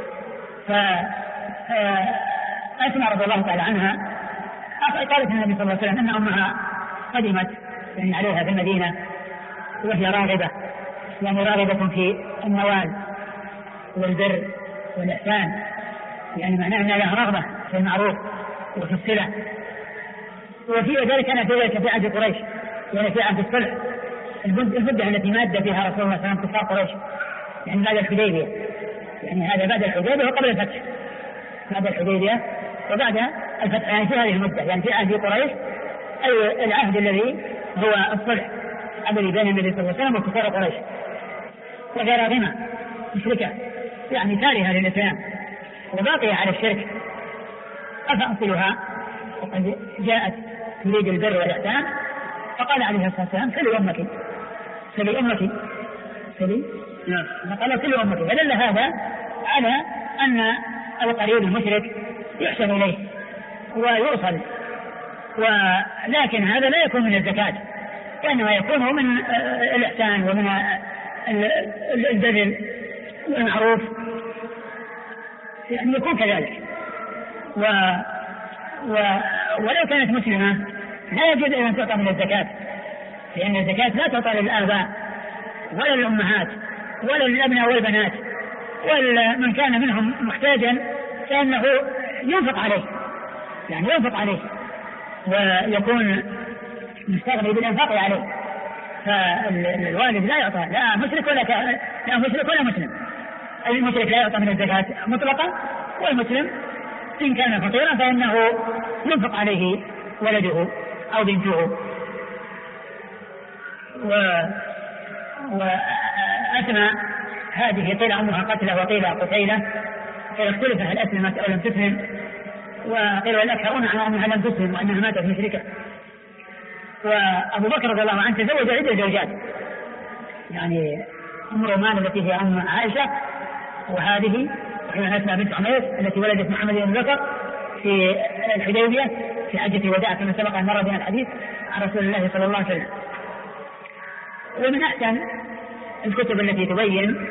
فأسماء رضي الله تعالى عنها قالت النبي صلى الله عليه وسلم أن أمها قدمت يعني عليها في المدينة وهي راغبة، يعني راغبة في النوال والبر والإحسان، يعني معناه أن لها رغبة في المعروف وفي الصلة. وفي ذلك كان في ذلك في عهد قريش، يعني في عهد الصلح، المدة التي ماد فيها رسول الله صلى الله عليه وسلم كفار قريش، يعني بعد الحديبية، يعني هذا بعد الحديبية وقبل الفتح، بعد الحديبية وبعد الفتح، يعني في هذه المدة، يعني في عهد قريش أي العهد الذي هو الصلح الذي بين النبي صلى الله عليه وسلم وكفار قريش. وهي راغمة مشركة، يعني كارهة للإسلام وباقية على الشرك. أفأصلها؟ وقد جاءت تريد البر والإحسان، فقال عليه الصلاة والسلام: سلي أمك، سلي أمك، سلي، فقال: سلي أمك. فدل هذا على أن القريب المشرك يحسن إليه ويوصل، ولكن هذا لا يكون من الزكاة، وإنما يكون من الإحسان ومن البذل والمعروف، يعني يكون كذلك. ولو كانت مسلمة لا يجوز أن تعطى من الزكاة، لأن الزكاة لا تعطى للآباء ولا للأمهات ولا للأبناء والبنات، ومن كان منهم محتاجا فإنه ينفق عليه، يعني ينفق عليه ويكون مستغني بالإنفاق عليه. فالوالد لا يعطى لا مشرك ولا مسلم. المشرك لا يعطى من الزكاة مطلقا، والمسلم إن كان فقيرا فإنه ينفق عليه ولده أو بنته. وأسمى هذه قيل أمها قتلة وقيل قتيلة، قيل اختلف هل أسلمت أو لم تسلم، وقيل الأكثرون على أنها لم تسلم وأنها ماتت مشركة. وأبو بكر رضي الله عنه تزوج عدة زوجات، يعني أم رومان التي هي أم عائشة، وهذه أسماء بنت عمير التي ولدت محمد بن بكر في الحديبية في حجة الوداع كما سبق أن مر بنا الحديث عن رسول الله صلى الله عليه وسلم. ومن أحسن الكتب التي تبين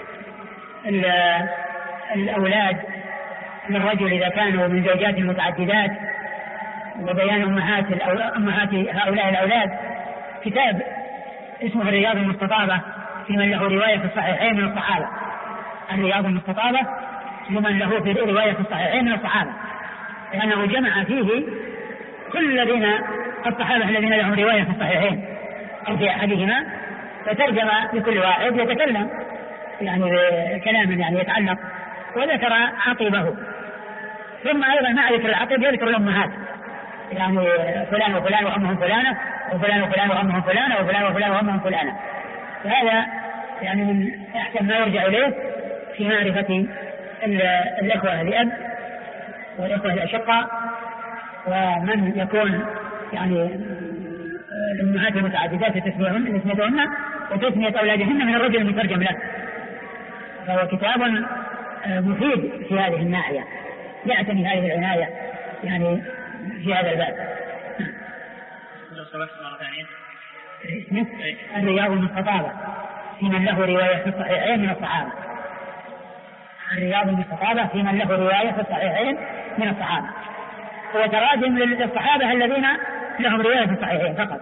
الأولاد للرجل إذا كانوا من زوجات متعددات وبيان أمهات هؤلاء الأولاد كتاب اسمه الرياض المستطابة في من له رواية في الصحيحين من الصحابة. الرياض المستطابة لمن له في رواية في الصحيحين من الصحابة، لأنه جمع فيه كل الصحابة الذين لهم رواية في الصحيحين أو في أحدهما، فترجم لكل واحد يتكلم يعني كلاما يعني يتعلق، وذكر عقبه، ثم أيضا مع ذكر العقب يذكر الأمهات، يعني فلان وفلان وأمهم فلانة، وفلان وفلان وأمهم فلانة، وفلان وفلان وأمهم فلانة. فهذا يعني من أحسن ما يرجع إليه في معرفة الإخوة لأب والإخوة الأشقاء، ومن يكون يعني الأمهات المتعددات تسميتهن وتسمية أولادهن من الرجل المترجم له. فهو كتاب مفيد في هذه الناحية، يعتني هذه العناية يعني في هذا الباب. لو سمحت مرة ثانية. الرياض المستطابة في من له رواية في الصحيحين من الصحابة. الرياض المستطابة في من له رواية في الصحيحين من الصحابة، هو تراجم للصحابة الذين لهم رواية في الصحيحين فقط.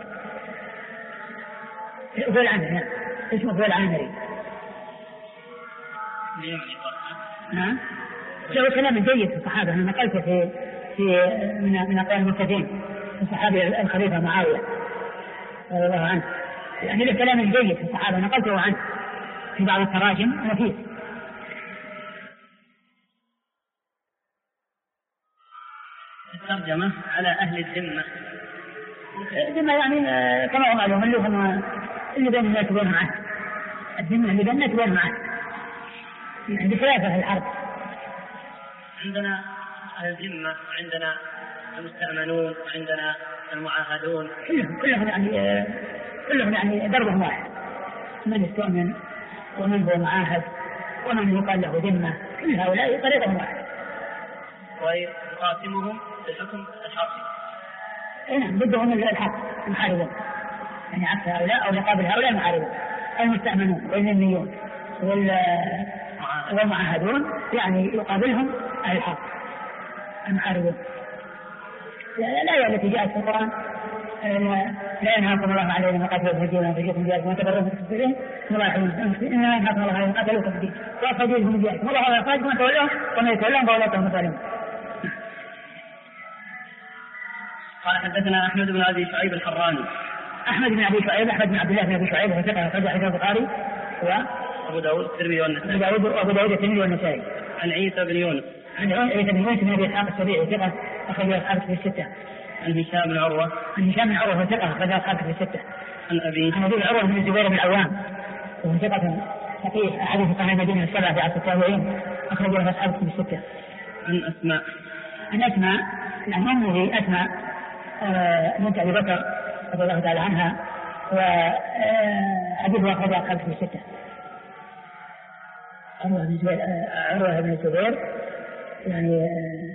ذو العمري اسمه ذو العمري. نعم. له كلام جيد في الصحابة، أنا نقلت في من أقوال المرتدين الصحابي الخليفة معاوية رضي الله عنه، يعني له كلام جيد في الصحابة نقلته عنه في بعض التراجم نفيس. الترجمة على أهل الذمة. الذمة يعني كما هو معلوم اللي بين الناس وبينهم عهد، الذمة اللي بين الناس وبينهم عهد بخلافه في الحرب. عندنا الذمة، عندنا المستأمنون، عندنا المعاهدون، كلهم يعني دربهم واحد، من يستأمن ومن هو معاهد ومن يقال له ذمة، كل هؤلاء طريقهم واحد. ويقاسمهم بالحكم الحاكم. نعم، ضدهم الحق المحاربون، يعني عكس هؤلاء أو مقابل هؤلاء المحاربون. المستأمنون والذميون والمعاهدون يعني يقابلهم الحق المحاربون. الآية التي جاءت في القرآن لا ينهاكم الله على الذين قاتلوا في دينهم وفجرتم دياركم وتبرؤوا من تكفيرهم إنما ينهاكم الله على الذين قاتلوا في الدين وأخرجوهم من دياركم والله أخرجكم من تولوهم ومن يتولهم فأولئك هم الظالمون. قال حدثنا أحمد بن أبي شعيب الحراني. أحمد بن أبي شعيب أحمد بن عبد الله بن أبي شعيب هو ثقة أخرج حديث البخاري وأبو داود الترمذي والنسائي. أبو داود الترمذي والنسائي. عن عيسى بن يونس. عن عيسى بن يونس بن أبي إسحاق السبيعي ثقة أخرج أصحاب في الستة. عن هشام بن عروة. عن هشام بن عروة ثقة أخرج أصحاب في الستة. عن أبي عروة بن الزبير بن العوام وهو ثقة فقيه أحد فقهاء المدينة السبعة في عصر التابعين أخرج أصحاب في الستة. عن أسماء. عن أسماء عن أمه أسماء بنت أبي بكر رضي الله تعالى عنها، وحديثها أخرج أصحاب في الستة. عروة بن الزبير يعني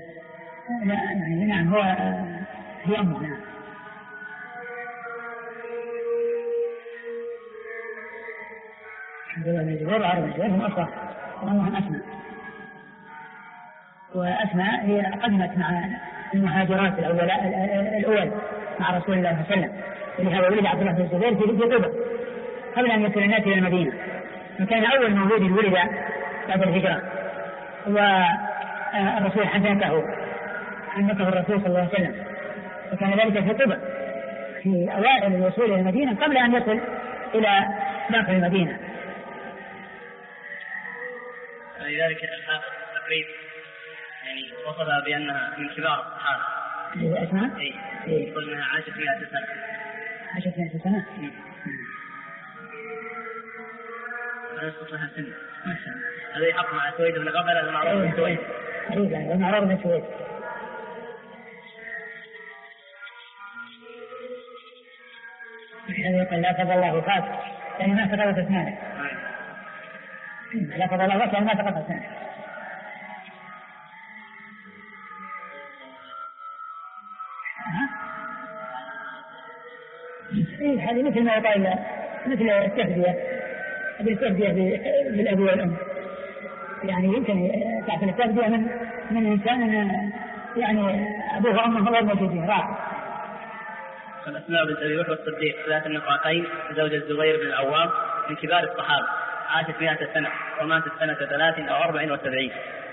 نعم هو هي أمه. نعم. عروة بن الزبير وعروة بن الزبير هم أخوة وأمهم أسماء، وأسماء هي قدمت مع المهاجرات الأول مع رسول الله صلى الله عليه وسلم، ولهذا ولد عبد الله بن الزبير في قبة قبل أن يصل الناس إلى المدينة، وكان أول مولود ولد بعد الهجرة، والرسول حدثه الرسول صلى الله عليه وسلم، وكان ذلك في قبة في أوائل الوصول إلى المدينة قبل أن يصل إلى داخل المدينة. لذلك الحافظ تقريب يعني وصفها بأنها من كبار الصحابة. أسماء؟ إيه. يقول أنها عاشت 100 سنة. عاشت 100 سنة؟ يسقط لها سنة. هذا يحق مع سويد بن غفل المعروف بن سويد. أيوة المعروف بن سويد. هذا يقول لا فضل الله فات يعني ما فضلت أسنانه. لا فضل الله ما تقطع سنة. هذه مثل ما يقال مثل التهدية بالأب والأم، يعني يمكن تعطي التهدية من إنسان يعني أبوه وأمه غير موجودين راح. الأسماء بنت أبي بكر الصديق ذات النقاطين زوج الزبير بن العوام من كبار الصحابة، عاشت 100 سنة وماتت سنة 30 أو 74.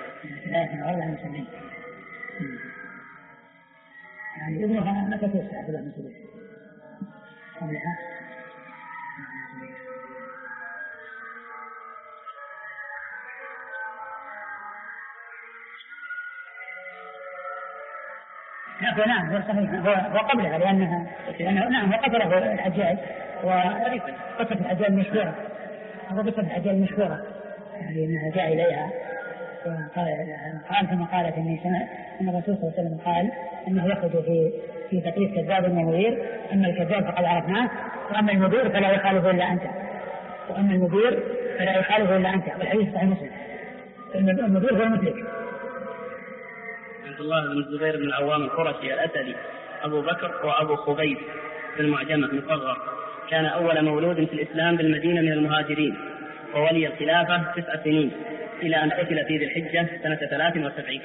يعني ابنها متى توسع عبد الله بن زبير قبلها؟ نعم هو صحيح هو قبلها لأنه نعم هو قتله الحجاج وقصة الحجاج المشهورة، هو قصة الحجاج المشهورة يعني أنها جاء إليها وقال ثم قالت إني سمعت أن الرسول صلى الله عليه وسلم قال أنه يخرج في تقريب كذاب ومضير، أما الكذاب فقد عرفناه وأما المضير فلا يخالف إلا أنت، وأما المضير فلا يخالف إلا أنت، والحديث صحيح مسلم. المضير هو المثلك. عبد الله بن الزبير بن العوام القرشي الأسدي أبو بكر وأبو خبيب في المعجمة مصغر، كان أول مولود في الإسلام بالمدينة من المهاجرين، وولي الخلافة 9 سنين إلى أن قتل في ذي الحجة سنة 73.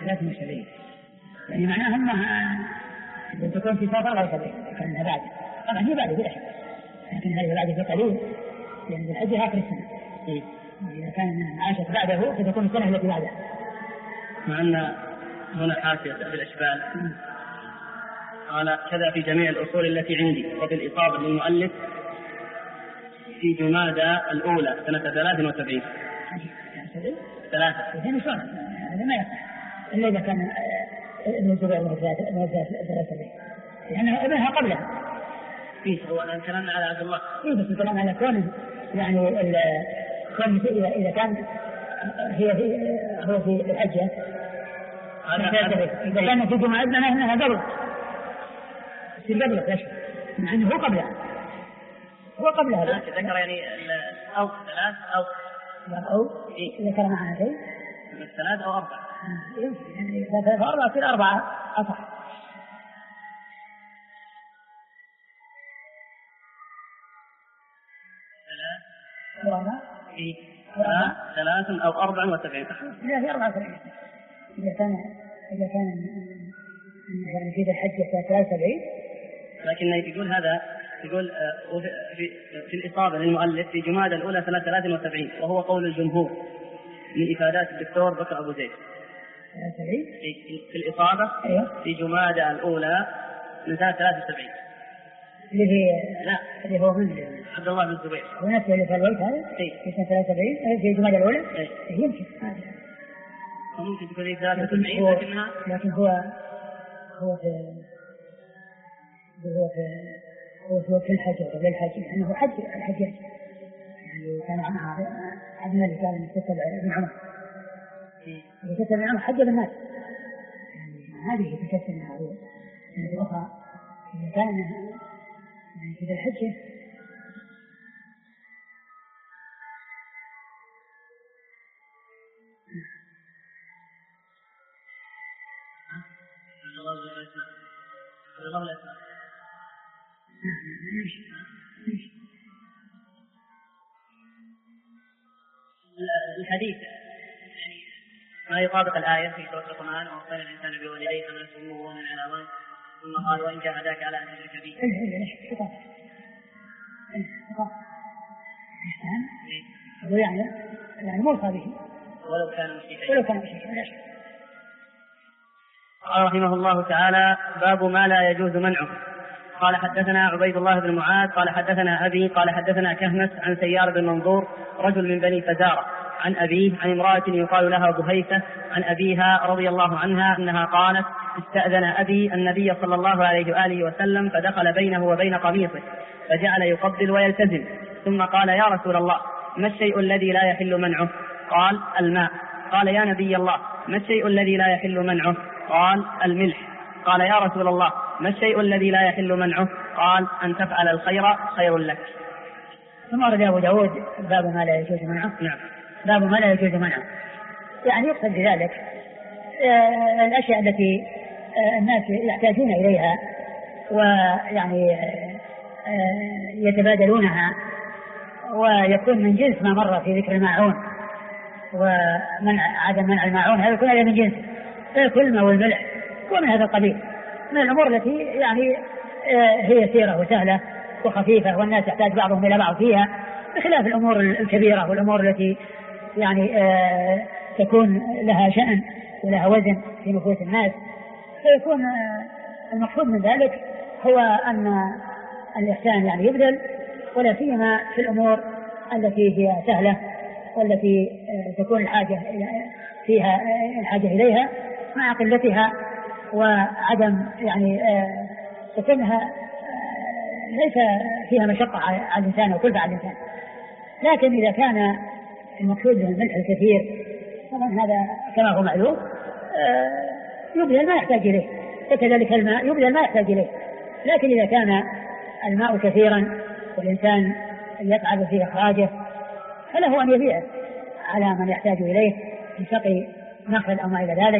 يعني معناها أنها تكون في سفر لا يصلي كانها بعد، طبعا هي بعد بلا شك، لكن هذه بعد في قليل لأن ذي الحجة آخر السنة. إذا كان عاشت بعده فتكون السنة التي بعدها. مع أن هنا حاشية بالأشبال قال كذا في جميع الأصول التي عندي، وبالإصابة للمؤلف في جمادى الأولى سنة 73. 3 هذا ما يصح إلا إذا كان ابن الزبير من 3 لأنه ابنها قبلها. هو الآن كلامنا على عبد الله. بس الكلام على كونه يعني كون إذا كان هو في الحجة إذا كان في جمعة ابننا إنها قبل يصير قبله لا شك، مع أنه هو قبلها ذكر يعني أو 3 أو ذكر معنا شيء 3 أو 4 يعني 3 أو 4 يصير 4 أصح. 3 أو 74. لا في 74. إذا كان يعني في الحجة 73. لكن يقول هذا يقول في الإصابة للمؤلف في جمادى الأولى سنة 73، وهو قول الجمهور من إفادات الدكتور بكر أبو زيد. 73 في الإصابة في جمادى الأولى من سنة 73 اللي هو من عبد الله بن الزبير هو نفسه اللي في البيت هذا في سنة 73 في جمادى الأولى. يمكن ممكن تكون 73 لكنها لكن هو في الحج قبل الحج لأنه حج الحجاج يعني كان عندنا اللي كان يكتب ابن عمر يكتب ابن عمر حج بالناس يعني هذه تكتب منها سنة أخرى إذا كان يعني في الحجة الحديث يعني ما يطابق الآية في سورة القرآن ووصينا الإنسان بوالديه حملته أمه وهو من على ظهره ثم قال وإن جاهداك على أن تشرك بي. يعني موصى به ولو كان مشركا. قال رحمه الله تعالى باب ما لا يجوز منعه. قال حدثنا عبيد الله بن معاذ قال حدثنا أبي قال حدثنا كهمس عن سيار بن منظور رجل من بني فزارة عن أبيه عن امرأة يقال لها بهيسة عن أبيها رضي الله عنها أنها قالت استأذن أبي النبي صلى الله عليه وآله وسلم فدخل بينه وبين قميصه فجعل يقبل ويلتزم ثم قال يا رسول الله ما الشيء الذي لا يحل منعه؟ قال الماء. قال يا نبي الله ما الشيء الذي لا يحل منعه؟ قال الملح. قال يا رسول الله ما الشيء الذي لا يحل منعه؟ قال أن تفعل الخير خير لك. ثم ورد أبو داود باب ما لا يجوز منعه. نعم. باب ما لا يجوز منعه. يعني يقصد بذلك الأشياء التي الناس يحتاجون إليها ويعني يتبادلونها، ويكون من جنس ما مر في ذكر الماعون ومنع عدم منع الماعون، هذا يكون هذا من جنس الكلمة والملح ومن هذا القبيل من الأمور التي يعني هي سيرة وسهلة وخفيفة والناس يحتاج بعضهم إلى بعض فيها، بخلاف الأمور الكبيرة والأمور التي يعني تكون لها شأن ولها وزن في نفوس الناس. فيكون المقصود من ذلك هو أن الإحسان يعني يبذل، ولا سيما في الأمور التي هي سهلة والتي تكون الحاجة فيها الحاجة إليها مع قلتها وعدم يعني تكونها ليس فيها مشقة على الإنسان وكلفة على الإنسان. لكن إذا كان المقصود بالملح الكثير طبعا هذا كما هو معلوم يبذل ما يحتاج إليه، وكذلك الماء يبذل ما يحتاج إليه. لكن إذا كان الماء كثيرا والإنسان يتعب في إخراجه فله أن يبيعه على من يحتاج إليه بسقي نخل أو ما إلى ذلك،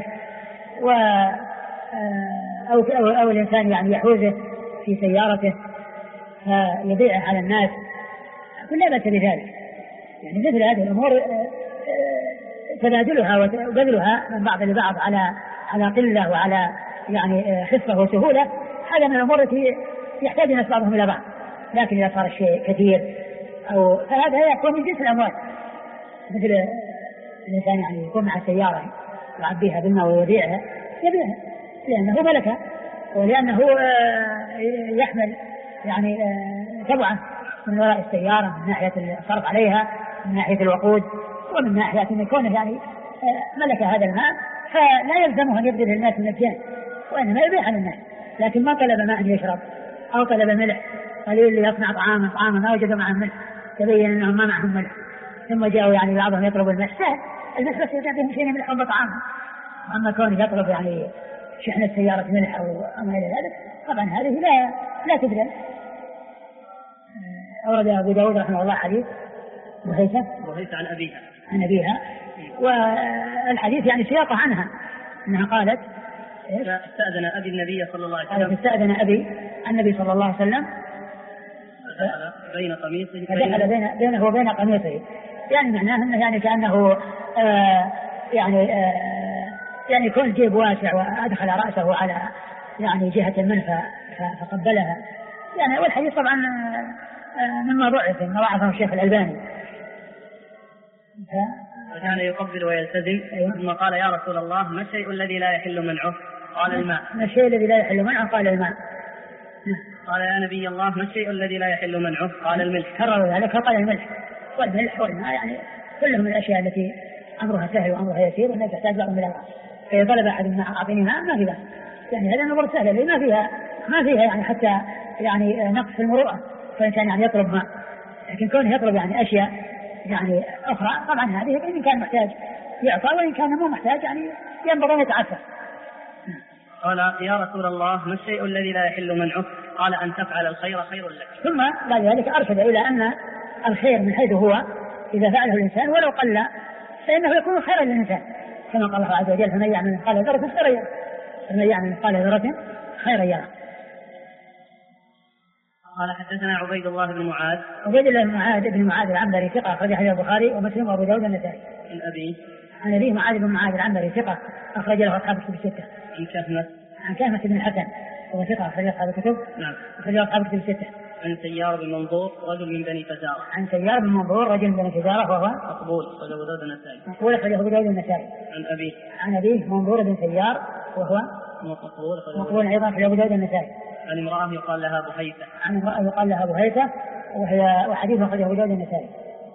أو الإنسان يعني يحوزه في سيارته فيبيعه على الناس، كل بأس بذلك. يعني مثل هذه الأمور تبادلها وبذلها من بعض لبعض على قلة وعلى يعني خفة وسهولة، هذا من الأمور التي يحتاج الناس بعضهم إلى بعض. لكن إذا صار الشيء كثير أو فهذا يكون من جنس الأموال، مثل الإنسان يعني يكون مع سيارة يعبيها بالماء ويبيعها لأنه ملكها ولأنه يحمل يعني تبعه من وراء السيارة من ناحية الصرف عليها، من ناحية الوقود، ومن ناحية أن يكون يعني ملك هذا الماء، فلا يلزمه أن يبذل الناس من الجنس وإنما يبيع للناس. لكن ما طلب ماء يشرب أو طلب ملح قليل ليصنع طعاما ما وجدوا معه ملح تبين أنهم ما معهم ملح، ثم جاءوا يعني بعضهم يطلب الملح سهل الملح بس يجعلهم شيء ملح وطعام. أما كونه يطلب يعني شحنة سيارة ملح أو ما إلى ذلك طبعا هذه لا تبذل. أورد أبو داود رحمه الله حديث وهيثة عن أبيها والحديث يعني سياقه عنها أنها قالت استأذن أبي النبي صلى الله عليه وسلم، استأذن أبي النبي صلى الله عليه وسلم بين قميصه فدخل بينه وبين قميصه، يعني معناه أنه يعني كأنه يعني يكون جيب واسع وأدخل رأسه على يعني جهة المنفى فقبلها يعني. والحديث طبعا مما ضعفه الشيخ الألباني. وكان يقبل ويلتزم. ثم قال يا رسول الله ما الشيء الذي لا يحل منعه؟ قال الماء. ما الشيء الذي لا يحل منعه؟ قال الماء. قال يا نبي الله ما الشيء الذي لا يحل منعه؟ قال الملح. كرروا ذلك فقال الملح والملح والماء يعني كلهم من الأشياء التي أمرها سهل وأمرها يسير والناس تحتاج بعضهم إلى بعض. فإذا طلب أحد الماء أعطيني ماء ما في بأس، يعني هذا الأمر سهل اللي ما فيها يعني حتى يعني نقص في المروءة، فإن كان يعني يطلب ماء. لكن كونه يطلب يعني أشياء يعني أخرى طبعا هذه إن كان محتاج يعطى وإن كان مو محتاج يعني ينبغي أن يتعفف. قال يا رسول الله ما الشيء الذي لا يحل منعه؟ قال أن تفعل الخير خير لك. ثم بعد ذلك أرشد إلى أن الخير من حيث هو إذا فعله الإنسان ولو قل فإنه يكون خيرا للإنسان، كما قال الله عز وجل فمن يعمل مثقال ذرة خيرا يره ومن يعمل مثقال ذرة خيرا يره. قال حدثنا عبيد الله بن معاذ. عبيد الله بن معاذ العنبري ثقة أخرج حديث البخاري ومسلم وأبو داود والنسائي. عن أبيه معاذ بن معاذ العنبري ثقة أخرج له أصحاب الكتب الستة. عن كهمة بن الحسن وهو ثقة أخرج أصحاب الكتب. نعم. أخرج أصحاب الكتب الستة. عن سيار بن منظور رجل من بني فزارة. عن سيار بن منظور رجل من بني فزارة وهو مقبول أخرج أبو داود والنسائي. مقبول أخرج أبو داود والنسائي. عن أبيه منظور بن سيار وهو مقبول أيضا أخرج أبو داود والنسائي. عن امرأة يقال لها بهيتة. عن امرأة يقال لها بهيتة وحديث أخرجه أبو داود والنسائي.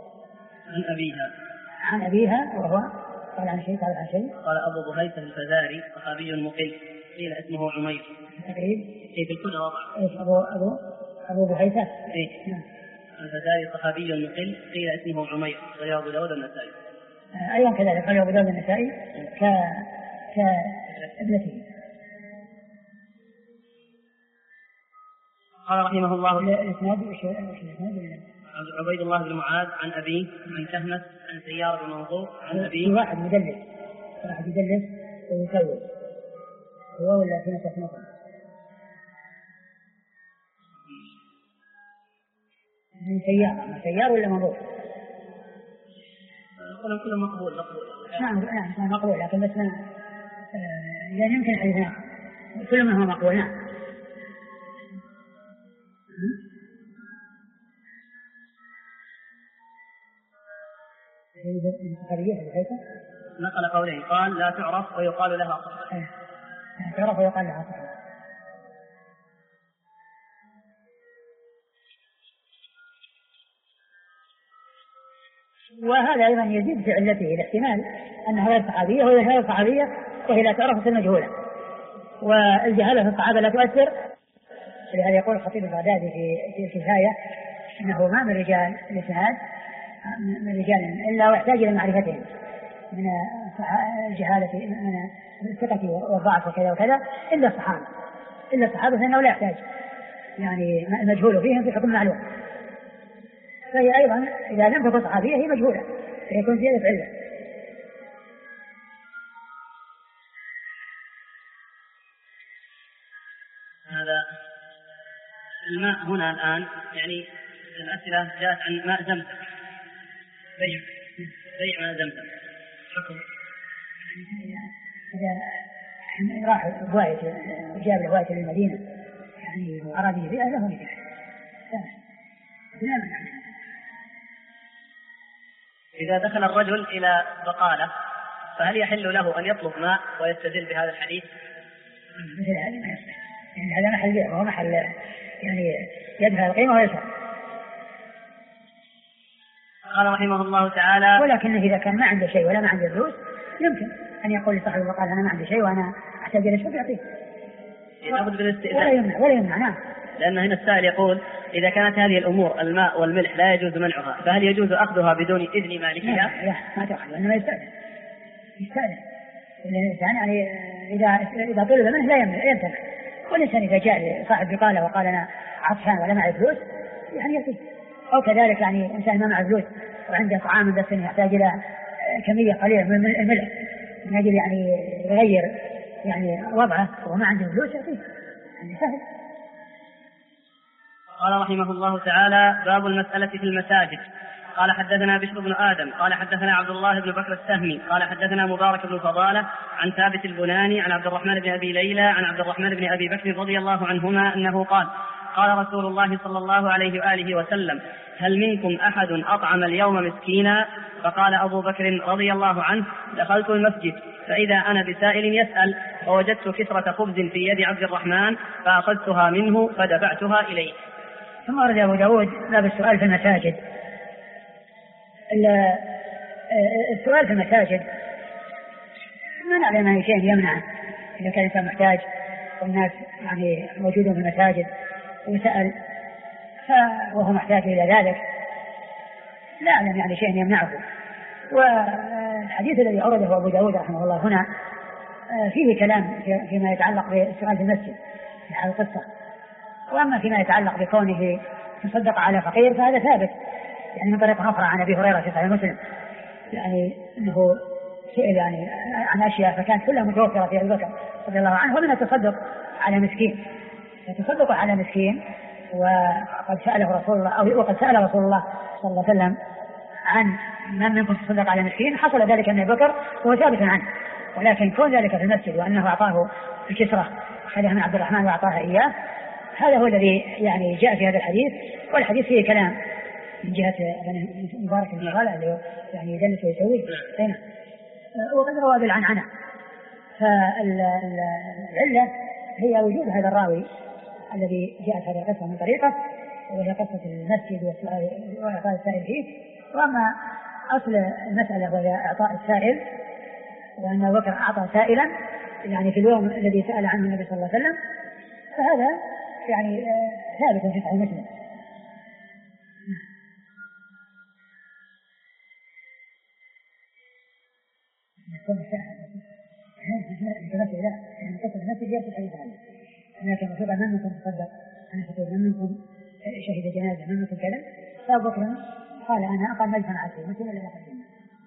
عن أبيها وهو قال عن شيء قال أبو بهيتة الفزاري صحابي مقل قيل اسمه عمير. تقريب في الكل وضع ايش أبو بهيتة الفزاري صحابي مقل قيل اسمه عمير قال أبو داود والنسائي. أيضا كذلك قال أبو داود والنسائي كابنته. قال رحمه الله الإسناد عبيد الله بن معاذ عن أبيه عن كهمس عن سيار بن منصور عن أبيه. في واحد يدلس ويسوي هو ولا في نفس نقطة من سيار ولا منظور؟ كله مقبول. نعم مقبول، لكن بس يعني يمكن حديثنا كل ما هو مقبول. نعم. نقل قولين، قال لا تعرف ويقال لها صحيح. تعرف ويقال لها صحيح. وهذا أيضا يزيد في علته الاحتمال أنها غير صحابية وهي غير صحابية وهي لا تعرف المجهولة، والجهالة في الصحابة لا تؤثر. لهذا يقول الخطيب البغدادي في الكفاية أنه ما من رجال الإسناد من رجال إلا ويحتاج إلى معرفتهم من الجهالة من الثقة والضعف وكذا وكذا إلا الصحابة فإنه لا يحتاج يعني مجهول فيهم في حكم معلوم. فهي أيضا إذا لم تكن صحابية هي مجهولة فيكون زيادة علة. هذا الماء هنا الآن يعني الأسئلة جاءت عن ماء زمزم، بيع ماء زمزم حكم. إذا راح جاب هواية للمدينة يعني أراد يبيعها له يبيع لا مانع. إذا دخل الرجل إلى بقالة فهل يحل له أن يطلب ماء ويستدل بهذا الحديث؟ مثل هذا ما يصح، يعني هذا محل بيع وهو محل يعني يدفع القيمة ويشرب. قال رحمه الله تعالى ولكن إذا كان ما عنده شيء ولا ما عنده فلوس يمكن أن يقول لصاحب البقالة أنا ما عندي شيء وأنا أحتاج إلى شيء يعطيه ولا يمنع. نعم. لأن هنا السائل يقول إذا كانت هذه الأمور الماء والملح لا يجوز منعها فهل يجوز أخذها بدون إذن مالكها؟ لا ما تأخذ، إنما يستأذن الإنسان يعني إذا طلب منه لا يمتنع. والإنسان إذا جاء صاحب بقالة وقال أنا عطشان ولا معي فلوس يعني يعطيه. أو كذلك يعني إنسان ما معه فلوس وعنده طعام بس يحتاج إلى كمية قليلة من الملح من أجل يعني يغير يعني وضعه وما عنده فلوس يعطيه يعني سهل. قال رحمه الله تعالى باب المسألة في المساجد. قال حدثنا بشر بن آدم قال حدثنا عبد الله بن بكر السهمي قال حدثنا مبارك بن فضالة عن ثابت البناني عن عبد الرحمن بن أبي ليلى عن عبد الرحمن بن أبي بكر رضي الله عنهما أنه قال قال رسول الله صلى الله عليه وآله وسلم هل منكم أحد أطعم اليوم مسكينا؟ فقال أبو بكر رضي الله عنه دخلت المسجد فإذا أنا بسائل يسأل فوجدت كسرة خبز في يد عبد الرحمن فأخذتها منه فدفعتها إليه. ثم ورد أبو داود باب السؤال في المساجد. السؤال في المساجد ما نعلم أي شيء يمنع إذا كان الإنسان محتاج والناس يعني موجودون في المساجد وسأل وهو محتاج إلى ذلك لا أعلم يعني شيء يمنعه. والحديث الذي أورده أبو داود رحمه الله هنا فيه كلام فيما يتعلق بالسؤال في المسجد في هذه القصة. وأما فيما يتعلق بكونه تصدق على فقير فهذا ثابت يعني من طريقة أخرى عن أبي هريرة في صحيح مسلم يعني أنه سئل يعني عن أشياء فكانت كلها متوفرة في أبي بكر رضي الله عنه ومنها التصدق على مسكين. التصدق على مسكين وقد سأله رسول الله أو وقد سأل رسول الله صلى الله عليه وسلم عن من منكم تصدق على مسكين حصل ذلك من أبي بكر وهو ثابت عنه. ولكن كون ذلك في المسجد وأنه أعطاه الكسرة خذها من عبد الرحمن وأعطاها إياه هذا هو الذي يعني جاء في هذا الحديث. والحديث فيه كلام من جهة مبارك بن فضالة اللي يعني يدلس ويسوي هنا وقد روى بالعنعنة. فالعلة هي وجود هذا الراوي الذي جاءت هذه القصة من طريقه وهي قصة المسجد وإعطاء السائل فيه. وأما أصل المسألة وهي إعطاء السائل وأن أبو بكر أعطى سائلا يعني في اليوم الذي سأل عنه النبي صلى الله عليه وسلم فهذا يعني ثابت في صحيح مسلم. لكن رسول من منكم تصدق أنا فتقول من منكم شهد جنازة من منكم كذا أبو بكر قال أنا قال ما اجتمعت فيه مثل إلا دخل.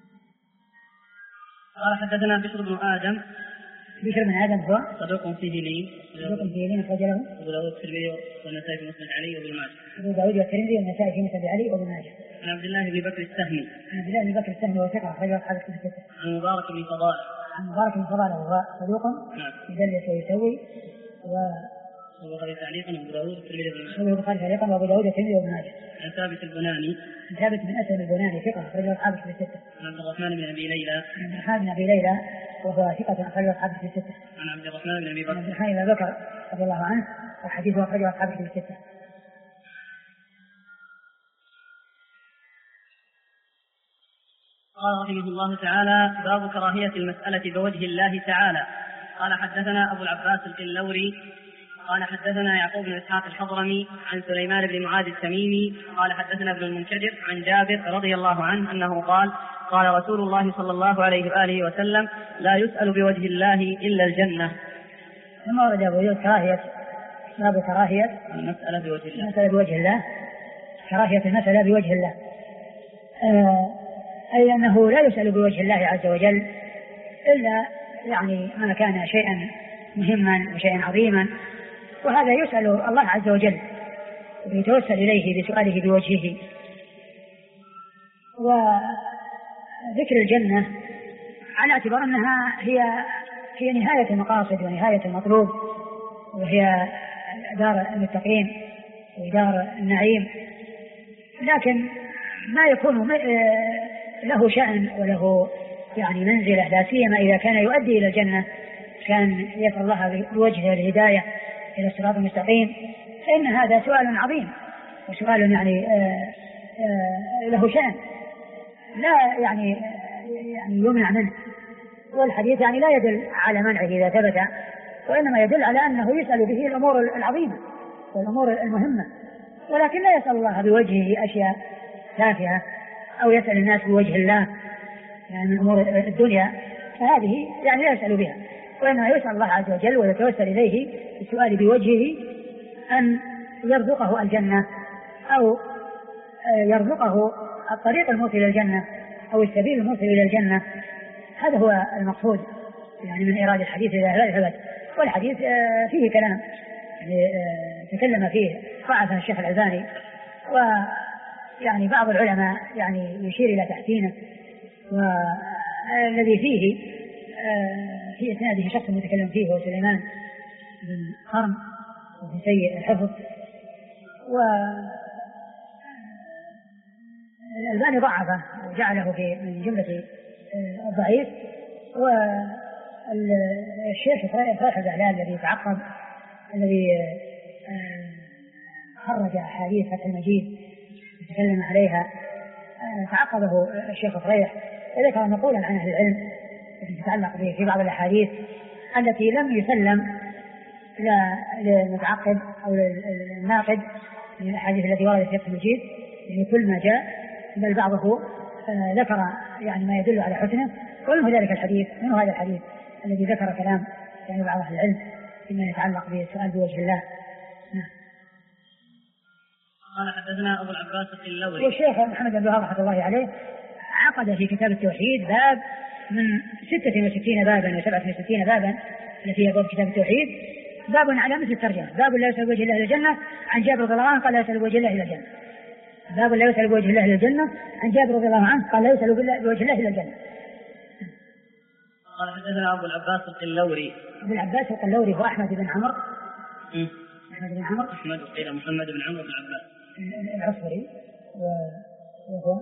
قال حدثنا بشر بن آدم. بشر بن آدم هو صدوق فيه لين. صدوق فيه لين أخرج له أبو داود الترمذي والنسائي في مسند علي وابن ماجه. أبو داود والترمذي والنسائي في مسند علي وابن ماجه. عن عبد الله بن بكر السهمي. عن عبد الله بن بكر السهمي وثقة أخرج له أصحاب الكتب الستة. عن مبارك بن فضالة. عن مبارك بن فضالة وهو صدوق يدلس ويسوي وبخاري تعليقا وابو داود الترمذي وابن ماجه. البخاري تعليقا وابو داود الترمذي وابن ماجه. عن ثابت البناني. عن ثابت بن اسلم البناني ثقة أخرج له أصحاب الكتب الستة. عن عبد الرحمن بن ابي ليلى. عن عبد الرحمن بن ابي ليلى وهو ثقة أخرج له أصحاب الكتب الستة. عن عبد الرحمن بن ابي بكر. عن عبد الرحمن بن ابي بكر رضي الله عنه وحديثه أخرجه أصحاب الكتب الستة. قال رحمه الله تعالى: باب كراهية المسألة بوجه الله تعالى. قال حدثنا أبو العباس القلوري قال حدثنا يعقوب بن إسحاق الحضرمي عن سليمان بن معاذ التميمي قال حدثنا ابن المنكدر عن جابر رضي الله عنه أنه قال: قال رسول الله صلى الله عليه وآله وسلم: لا يسأل بوجه الله إلا الجنة. ثم ورد أبو يوسف باب كراهية المسألة بوجه الله. المسألة بوجه الله، كراهية المسألة بوجه الله، أي أنه لا يسأل بوجه الله عز وجل إلا يعني ما كان شيئا مهما وشيئا عظيما، وهذا يسأل الله عز وجل ويتوسل إليه بسؤاله بوجهه. وذكر الجنة على اعتبار أنها هي نهاية المقاصد ونهاية المطلوب، وهي دار المتقين ودار النعيم، لكن ما يكون له شأن وله يعني منزلة، لا سيما إذا كان يؤدي إلى الجنة، كان يسأل الله بوجهه الهداية إلى الصراط المستقيم، فإن هذا سؤال عظيم وسؤال يعني له شأن لا يعني يمنع منه. والحديث يعني لا يدل على منعه إذا ثبت، وإنما يدل على أنه يسأل به الأمور العظيمة والأمور المهمة، ولكن لا يسأل الله بوجهه أشياء تافهة أو يسأل الناس بوجه الله يعني من أمور الدنيا، فهذه يعني لا يسأل بها، وإنما يسأل الله عز وجل ويتوسل إليه بالسؤال بوجهه أن يرزقه الجنة أو يرزقه الطريق الموصل إلى الجنة أو السبيل الموصل إلى الجنة. هذا هو المقصود يعني من إرادة الحديث إذا ثبت. والحديث فيه كلام يعني تكلم فيه ضعفه الشيخ الألباني، ويعني بعض العلماء يعني يشير إلى تحسينه، والذي فيه في إسناده شخص متكلم فيه هو سليمان بن قرن وفي سيء الحفظ، والألباني ضعفه وجعله في من جملة الضعيف. والشيخ صالح الزعلان الذي تعقب الذي خرج أحاديث فتح المجيد يتكلم عليها تعقبه الشيخ فريح، وذكر نقولا عن أهل العلم التي تتعلق به في بعض الأحاديث التي لم يسلم للمتعقب أو للناقد من الأحاديث التي وردت في فتح المجيد، يعني كل ما جاء، بل بعضه ذكر يعني ما يدل على حسنه، ومنه ذلك الحديث، منه هذا الحديث الذي ذكر كلام يعني بعض أهل العلم فيما يتعلق بالسؤال بوجه الله. قال حدثنا أبو العباس القلوري. والشيخ محمد بن وهاب رحمه الله عليه عقد في كتاب التوحيد باب من 66 بابا و67 بابا التي هي باب كتاب التوحيد، باب على مثل الترجمة: باب لا يسأل بوجه الله إلى الجنة، عن جابر رضي الله عنه قال لا يسأل بوجه الله إلى الجنة. باب لا يسأل بوجه الله إلى الجنة، عن جابر رضي الله عنه قال لا يسأل بوجه الله إلى الجنة. قال حدثنا أبو العباس القلوري. أبو العباس القلوري هو أحمد بن عمرو. أحمد قيل محمد بن عمرو بن العباس العصفري، وهو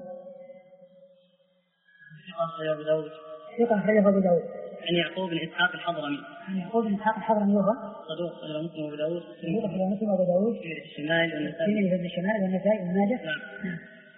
ثقة أبو داود. ثقة أبو داود. عن يعقوب بن إسحاق الحضرمي. عن يعقوب بن إسحاق الحضرمي وهو صدوق إلى مسلم وأبو داود. صدوق إلى مسلم وأبو داود. في الشمال والنسائي. في الشمال والنسائي والماجه. نعم.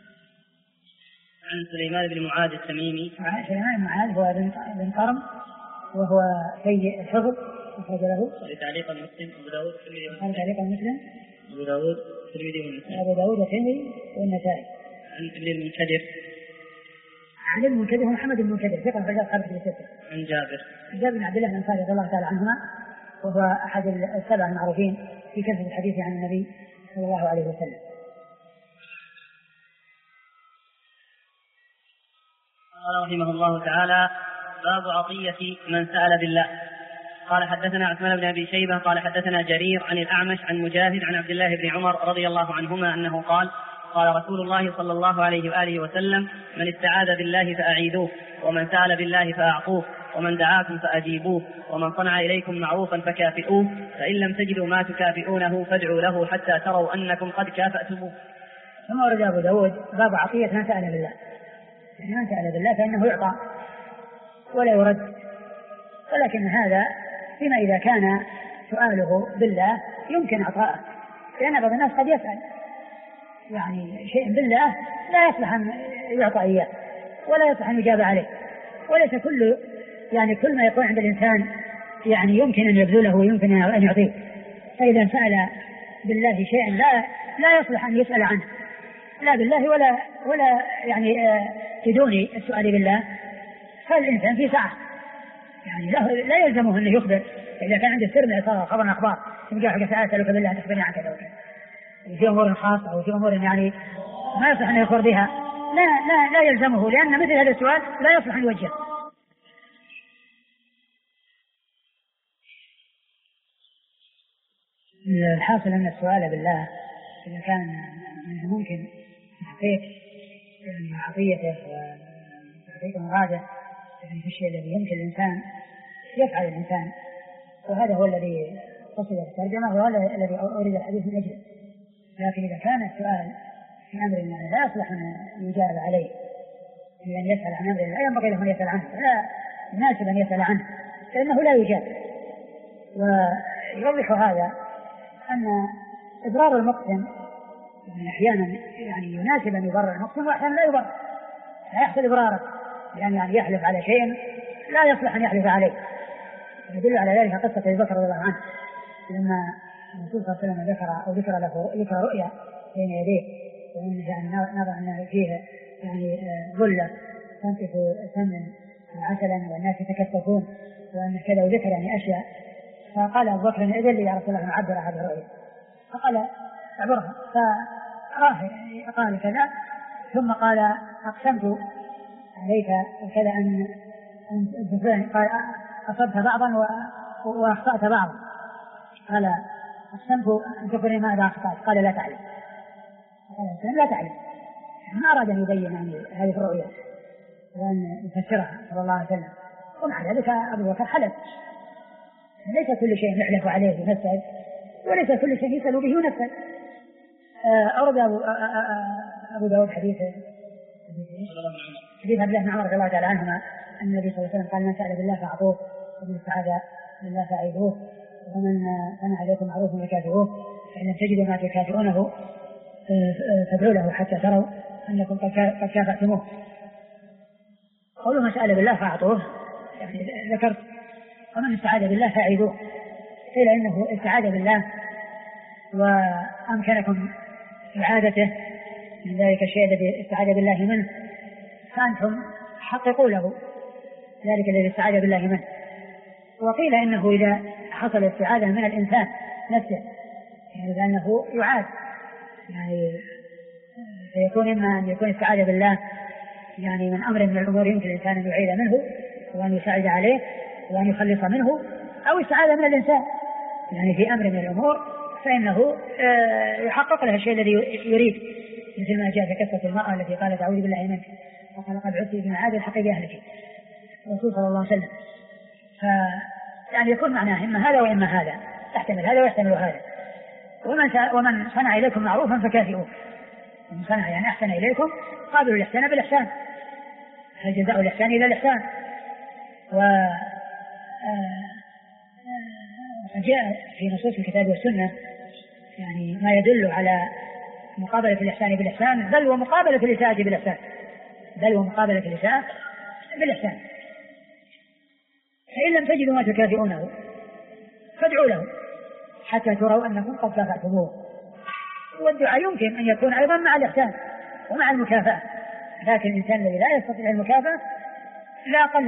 عن سليمان بن معاذ التميمي. سليمان بن معاذ هو بن قرن وهو سيء الحفظ، أخرج له تعليق مسلم وأبو داود. تعليق مسلم أبو داود الترمذي والنسائي. أبو داود الترمذي والنسائي. عن ابن المنكدر. عن ابن المنكدر محمد بن المنكدر ثقة أخرج أصحاب الكتب الستة. عن جابر بن عبد الله بن أنصاري رضي الله تعالى عنهما، وهو أحد السبع المعروفين في كثرة الحديث عن النبي صلى الله عليه وسلم. قال رحمه الله تعالى: باب عطية من سأل بالله. قال حدثنا عثمان بن أبي شيبة قال حدثنا جرير عن الأعمش عن مجاهد عن عبد الله بن عمر رضي الله عنهما أنه قال: قال رسول الله صلى الله عليه وآله وسلم: من استعاذ بالله فأعيذوه، ومن سأل بالله فأعطوه، ومن دعاكم فأجيبوه، ومن صنع إليكم معروفا فكافئوه، فإن لم تجدوا ما تكافئونه فادعوا له حتى تروا أنكم قد كافأتموه. ثم ورد أبو داود باب عطية من سأل بالله. من سأل بالله فإنه يعطى ولا يرد، ولكن هذا فيما إذا كان سؤاله بالله يمكن عطاءه، لأن بعض الناس قد يسأل يعني شيء بالله لا يصلح أن يعطى إياه ولا يصلح أن يجاب عليه، وليس كل كل ما يكون عند الإنسان يمكن أن يبذله ويمكن أن يعطيه. فإذا سأل بالله شيئا لا يصلح أن يسأل عنه لا بالله ولا بدون السؤال بالله، فالإنسان في سعة لا يلزمه أنه يخبر. إذا كان عنده سر من خبر أخبار تبقى سألتك بالله تخبرني عن كذا وكذا في أمور خاصة أو في أمور ما يصلح أن يخبر بها، لا يلزمه، لأن مثل هذا السؤال لا يصلح أن يوجه. الحاصل أن السؤال بالله إذا كان ممكن تحقيق عطيته وتحقيق مراده في الشيء الذي يمكن الإنسان يفعل الإنسان، وهذا هو الذي قصد الترجمة وهذا الذي أريد الحديث من أجله. لكن إذا كان السؤال في أمر لا يصلح أن يجاب عليه بأن يسأل عن أمر لا ينبغي له أن يسأل عنه، لا يناسب أن يسأل عنه فإنه لا يجاب. ويوضح هذا أن إبرار المقسم أحيانا يناسب أن يبرر المقسم وأحيانا لا يبرر، لا يحصل إبراره يعني يحلف على شيء لا يصلح أن يحلف عليه. يدل على ذلك قصة أبي بكر رضي الله عنه لما الرسول صلى الله عليه وسلم ذكر رؤيا بين يديه وإن نرى أن فيه ظلة تنطف سمن عسلا والناس يتكففون وأن كذا وذكر أشياء. فقال أبو بكر: إذن لي يا رسول الله نعبر هذه الرؤيا. فقال: اعبرها. فقال كذا ثم قال: أقسمت عليك كذا أن تفعل. قال: أصبت بعضا وأخطأت بعضا. قال: أقسمت أن تخبرني ماذا أخطأت. قال: لا تعلم. قال: لا تعلم. ما أراد أن يبين هذه الرؤيا وأن يفسرها صلى الله عليه وسلم. ومع ذلك أبو بكر حلف. ليس كل شيء يحلف عليه ينفذ، وليس كل شيء يسأل به ينفذ. أورد أبو داود حديث عبد الله بن عمر رضي الله تعالى عنهما أن النبي صلى الله عليه وسلم قال: من سأل بالله فأعطوه، ومن استعاذ بالله فأعيذوه، ومن صنع عليكم معروفا فكافئوه، فإن لم تجدوا ما تكافئونه فادعوا له حتى تروا أنكم قد كافأتموه. قولوا من سأل بالله فأعطوه ذكرت، ومن استعاذ بالله فأعيذوه. قيل إنه استعاذ بالله وأمكنكم إعادته من ذلك الشيء الذي استعاذ بالله منه، فأنتم حققوا له ذلك الذي استعاذ بالله منه. وقيل إنه إذا حصل استعاذة من الإنسان نفسه لأنه يعاد فيكون إما أن يكون استعاذ بالله من أمر من الأمور يمكن الإنسان أن يعيد منه وأن يساعد عليه وأن يخلص منه، أو استعاذ من الإنسان في أمر من الأمور فإنه يحقق له الشيء الذي يريد، مثل ما جاء في قصة المرأة التي قالت: أعوذ بالله منك، وقال: قد عدت بما عاد الحق بأهلك. الرسول صلى الله عليه وسلم. يكون معناه إما هذا وإما هذا، تحتمل هذا ويحتمل هذا. ومن صنع إليكم معروفا فكافئوه. ومن صنع أحسن إليكم قابلوا الإحسان بالإحسان، فالجزاء الإحسان إلى الإحسان. وجاء في نصوص الكتاب والسنة ما يدل على مقابلة الإحسان بالإحسان، بل ومقابلة الإساءة بالإحسان، فإن لم تجدوا ما تكافئونه فادعوا له حتى تروا أنكم قد كافأتموه. والدعاء يمكن أن يكون أيضا مع الإحسان ومع المكافأة، لكن الإنسان الذي لا يستطيع المكافأة لا أقل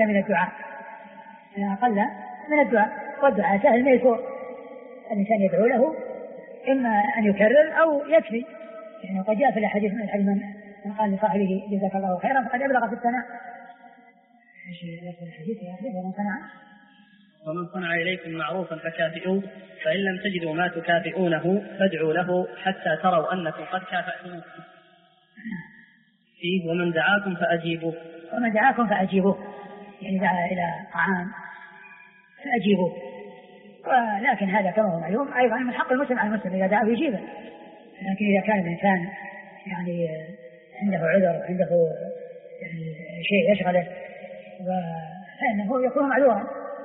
من الدعاء. والدعاء سهل ميسور، الإنسان يدعو له إما أن يكرر أو يكفي. قد جاء في الحديث من قال لصاحبه: جزاك الله خيرا، فقد أبلغ في الثناء. الحديث ومن صنع إليكم معروفا فكافئوه فإن لم تجدوا ما تكافئونه فادعوا له حتى تروا أنكم قد كافأتموه فيه ومن دعاكم فأجيبوه يعني دعا إلى طعام فأجيبوه. ولكن هذا كما هو معلوم أيضا من حق المسلم على المسلم إذا دعا يجيبه، لكن إذا كان الإنسان يعني عنده عذر عنده يعني شيء يشغله فإنه يكون معذورا.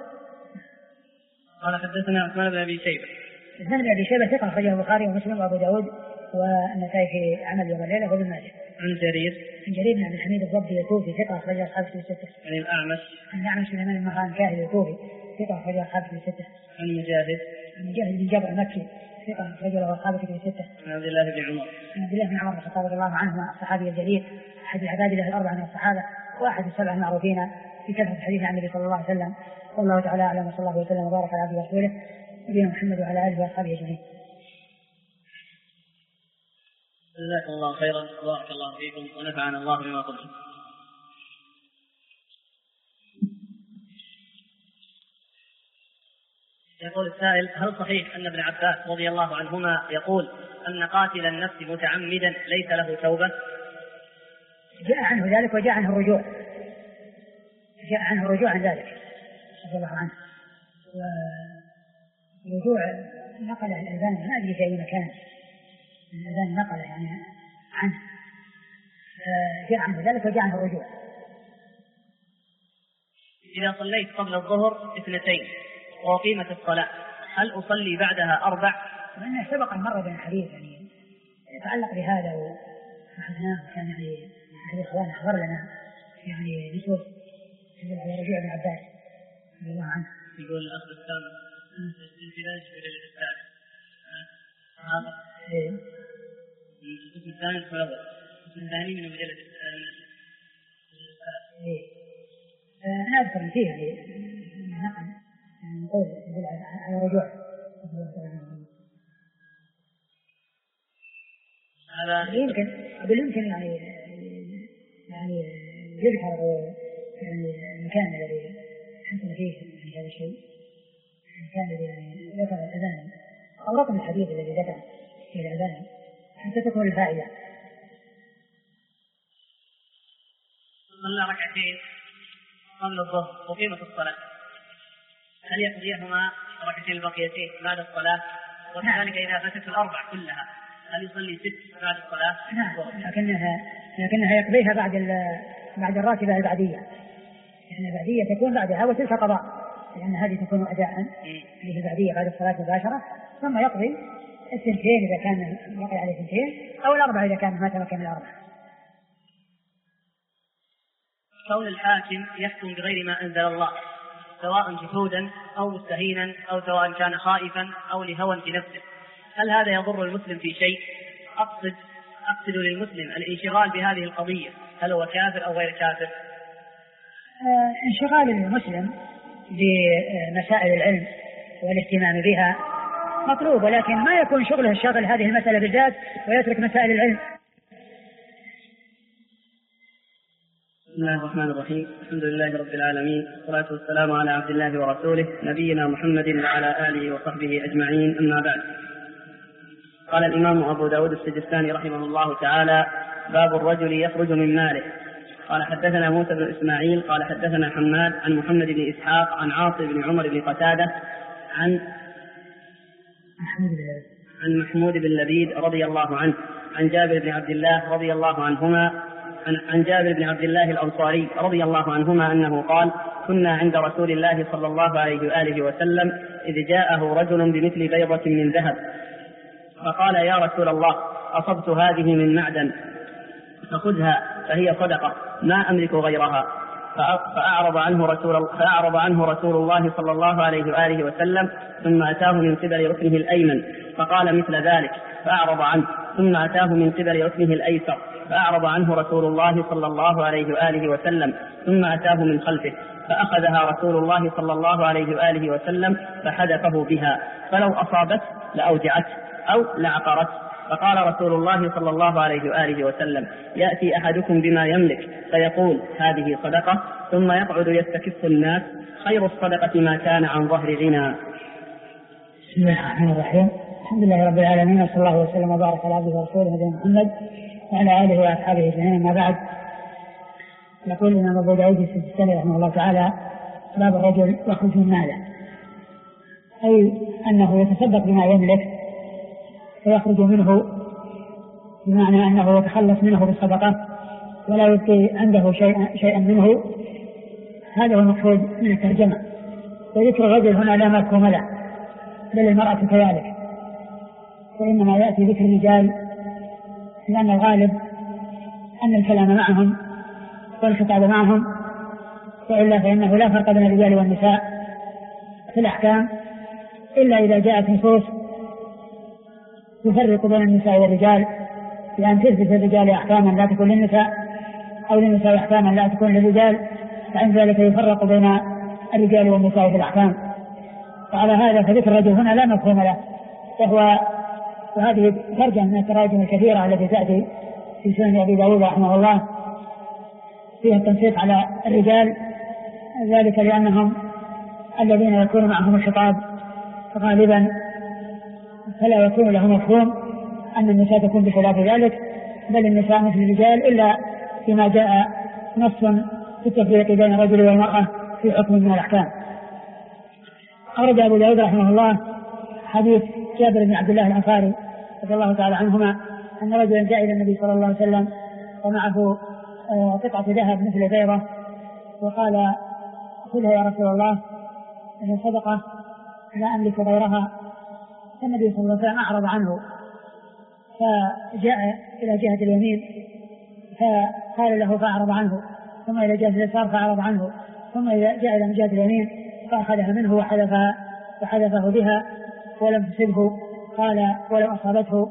قال حدثنا عثمان بن أبي شيبة ثقة أخرجه البخاري ومسلم وأبو داود والنسائي في عمل يوم الليلة وابن ماجه. عن جرير بن عبد الحميد الضبي الكوفي ثقة أخرجه أصحاب الكتب الستة. عن الأعمش سليمان بن مهران الكاهلي الكوفي ثقة أخرجه أصحاب الكتب الستة. عن مجاهد بن جابر المكي ثقة أخرجه أصحاب الكتب الستة. عن عبد الله بن عمر الخطاب رضي الله عنهما الصحابي الجليل أحد العباد له الأربعة من الصحابة وأحد السبعة المعروفين في كثرة الحديث عن النبي صلى الله عليه وسلم. والله تعالى أعلم وصلى الله وسلم وبارك على عبده ورسوله نبينا محمد وعلى آله وأصحابه أجمعين. جزاكم الله خيرا وبارك الله فيكم ونفعنا الله بما قلتم. يقول السائل: هل صحيح أن ابن عباس رضي الله عنهما يقول أن قاتل النفس متعمدا ليس له توبة؟ جاء عنه ذلك وجاء عنه الرجوع عن ذلك رضي الله عنه، ورجوع نقله الألباني ما أدري في أي مكان الألباني نقله يعني عنه، جاء عنه ذلك وجاء عنه الرجوع. إذا صليت قبل الظهر 2 وقيمة الصلاة هل أصلي بعدها 4؟ لأنه سبق المرة بين الحديث يعني يتعلق بهذا وأخذناه كان يعني أحد الإخوان أخبر لنا يعني نصوص على رجوع ابن عباس رضي الله عنه. يقول الأخ الثاني الانفلاج في الليل الثالث هذا القسم الثاني من الأول، القسم الثاني من مجلة أنا أذكر فيه يعني نقول على رجوع هذا يمكن يعني يذكر يعني المكان الذي حصل فيه يعني هذا الشيء، المكان الذي يعني ذكر الأذان أو رقم الحديث الذي ذكر في الأذان حتى تكون الفائدة. صلى 2 قبل الظهر وقيمة الصلاة هل يقضيهما 2 البقيتين بعد الصلاة؟ وكذلك إذا فاتت 4 كلها هل يصلي 6 بعد الصلاة؟ نعم، لكنها يقضيها بعد الراتبة البعدية، يعني البعدية تكون بعدها وتلك قضاء، لأن هذه تكون أداء اللي هي البعدية بعد الصلاة مباشرة، ثم يقضي 2 إذا كان يقضي عليه 2 أو 4 إذا كان ما تمكن 4. كون الحاكم يحكم بغير ما أنزل الله سواء جحودا أو مستهينا أو سواء كان خائفا أو لهوى في نفسه، هل هذا يضر المسلم في شيء؟ أقصد للمسلم الانشغال بهذه القضية، هل هو كافر أو غير كافر؟ انشغال المسلم بمسائل العلم والاهتمام بها مطلوب، ولكن ما يكون شغله الشاغل هذه المسألة بالذات ويترك مسائل العلم. بسم الله الرحمن الرحيم، الحمد لله رب العالمين، والصلاة والسلام على عبد الله ورسوله نبينا محمد وعلى آله وصحبه أجمعين، أما بعد. قال الإمام أبو داود السجستاني رحمه الله تعالى: باب الرجل يخرج من ماله. قال حدثنا موسى بن إسماعيل قال حدثنا حماد عن محمد بن إسحاق عن عاصم بن عمر بن قتادة عن محمود بن لبيد رضي الله عنه عن جابر بن عبد الله رضي الله عنهما عن جابر بن عبد الله الأنصاري رضي الله عنهما أنه قال: كنا عند رسول الله صلى الله عليه وآله وسلم إذ جاءه رجل بمثل بيضة من ذهب فقال: يا رسول الله، أصبت هذه من معدن فخذها فهي صدقة ما أملك غيرها. فأعرض عنه رسول الله صلى الله عليه وآله وسلم ثم أتاه من قبل ركنه الأيمن فقال مثل ذلك فأعرض عنه، ثم أتاه من قبل ركنه الأيسر فأعرض عنه رسول الله صلى الله عليه وآله وسلم ثم أتاه من خلفه فأخذها رسول الله صلى الله عليه وآله وسلم فحدفه بها، فلو أصابت لأوجعت أو لعقرت، فقال رسول الله صلى الله عليه وآله وسلم: يأتي أحدكم بما يملك فيقول: هذه صدقة، ثم يقعد يستكف الناس: خير الصدقة ما كان عن ظهر غنى. بسم الله الرحمن الرحيم. الحمد لله رب العالمين، وصلى الله وسلم وبارك على عبده ورسوله نبينا محمد وعلى آله وأصحابه أجمعين. أما بعد، يقول الإمام أبو داود السجستاني رحمه الله تعالى: باب الرجل يخرج من ماله، أي أنه يتصدق بما يملك فيخرج منه، بمعنى أنه يتخلص منه بالصدقة ولا يبقي عنده شيئا منه. هذا هو المقصود من الترجمة. وذكر الرجل هنا لا مفهوم له، بل المرأة كذلك، وإنما يأتي ذكر الرجال لأن الغالب أن الكلام معهم والخطاب معهم، وإلا فإنه لا فرق بين الرجال والنساء في الأحكام إلا إذا جاءت نصوص يفرق بين النساء والرجال، بأن تثبت الرجال أحكاما لا تكون للنساء أو للنساء أحكاما لا تكون للرجال، فعند ذلك يفرق بين الرجال والنساء في الأحكام. وعلى هذا فذكر الرجل هنا لا مفهوم له، وهذه ترجمة من التراجم الكثيرة التي تأتي في سنن أبي داود رحمه الله فيها التنصيص على الرجال، ذلك لأنهم الذين يكون معهم الخطاب غالبا، فلا يكون له مفهوم أن النساء تكون بخلاف ذلك، بل النساء مثل الرجال إلا فيما جاء نص في التفريق بين الرجل والمرأة في حكم من الأحكام. أورد أبو داود رحمه الله حديث جابر بن عبد الله الأنصاري رضي الله تعالى عنهما أن رجلا جاء إلى النبي صلى الله عليه وسلم ومعه قطعة ذهب مثل بيضة، وقال: خذها يا رسول الله، إن صدقة لا أملك غيرها. فالنبي صلى الله عليه وسلم أعرض عنه، فجاء إلى جهة اليمين فقال له فأعرض عنه، ثم إلى جهة اليسار فأعرض عنه، ثم جاء إلى جهة اليمين فأخذها منه وحذفه بها ولم تصبه. قال: ولو أصابته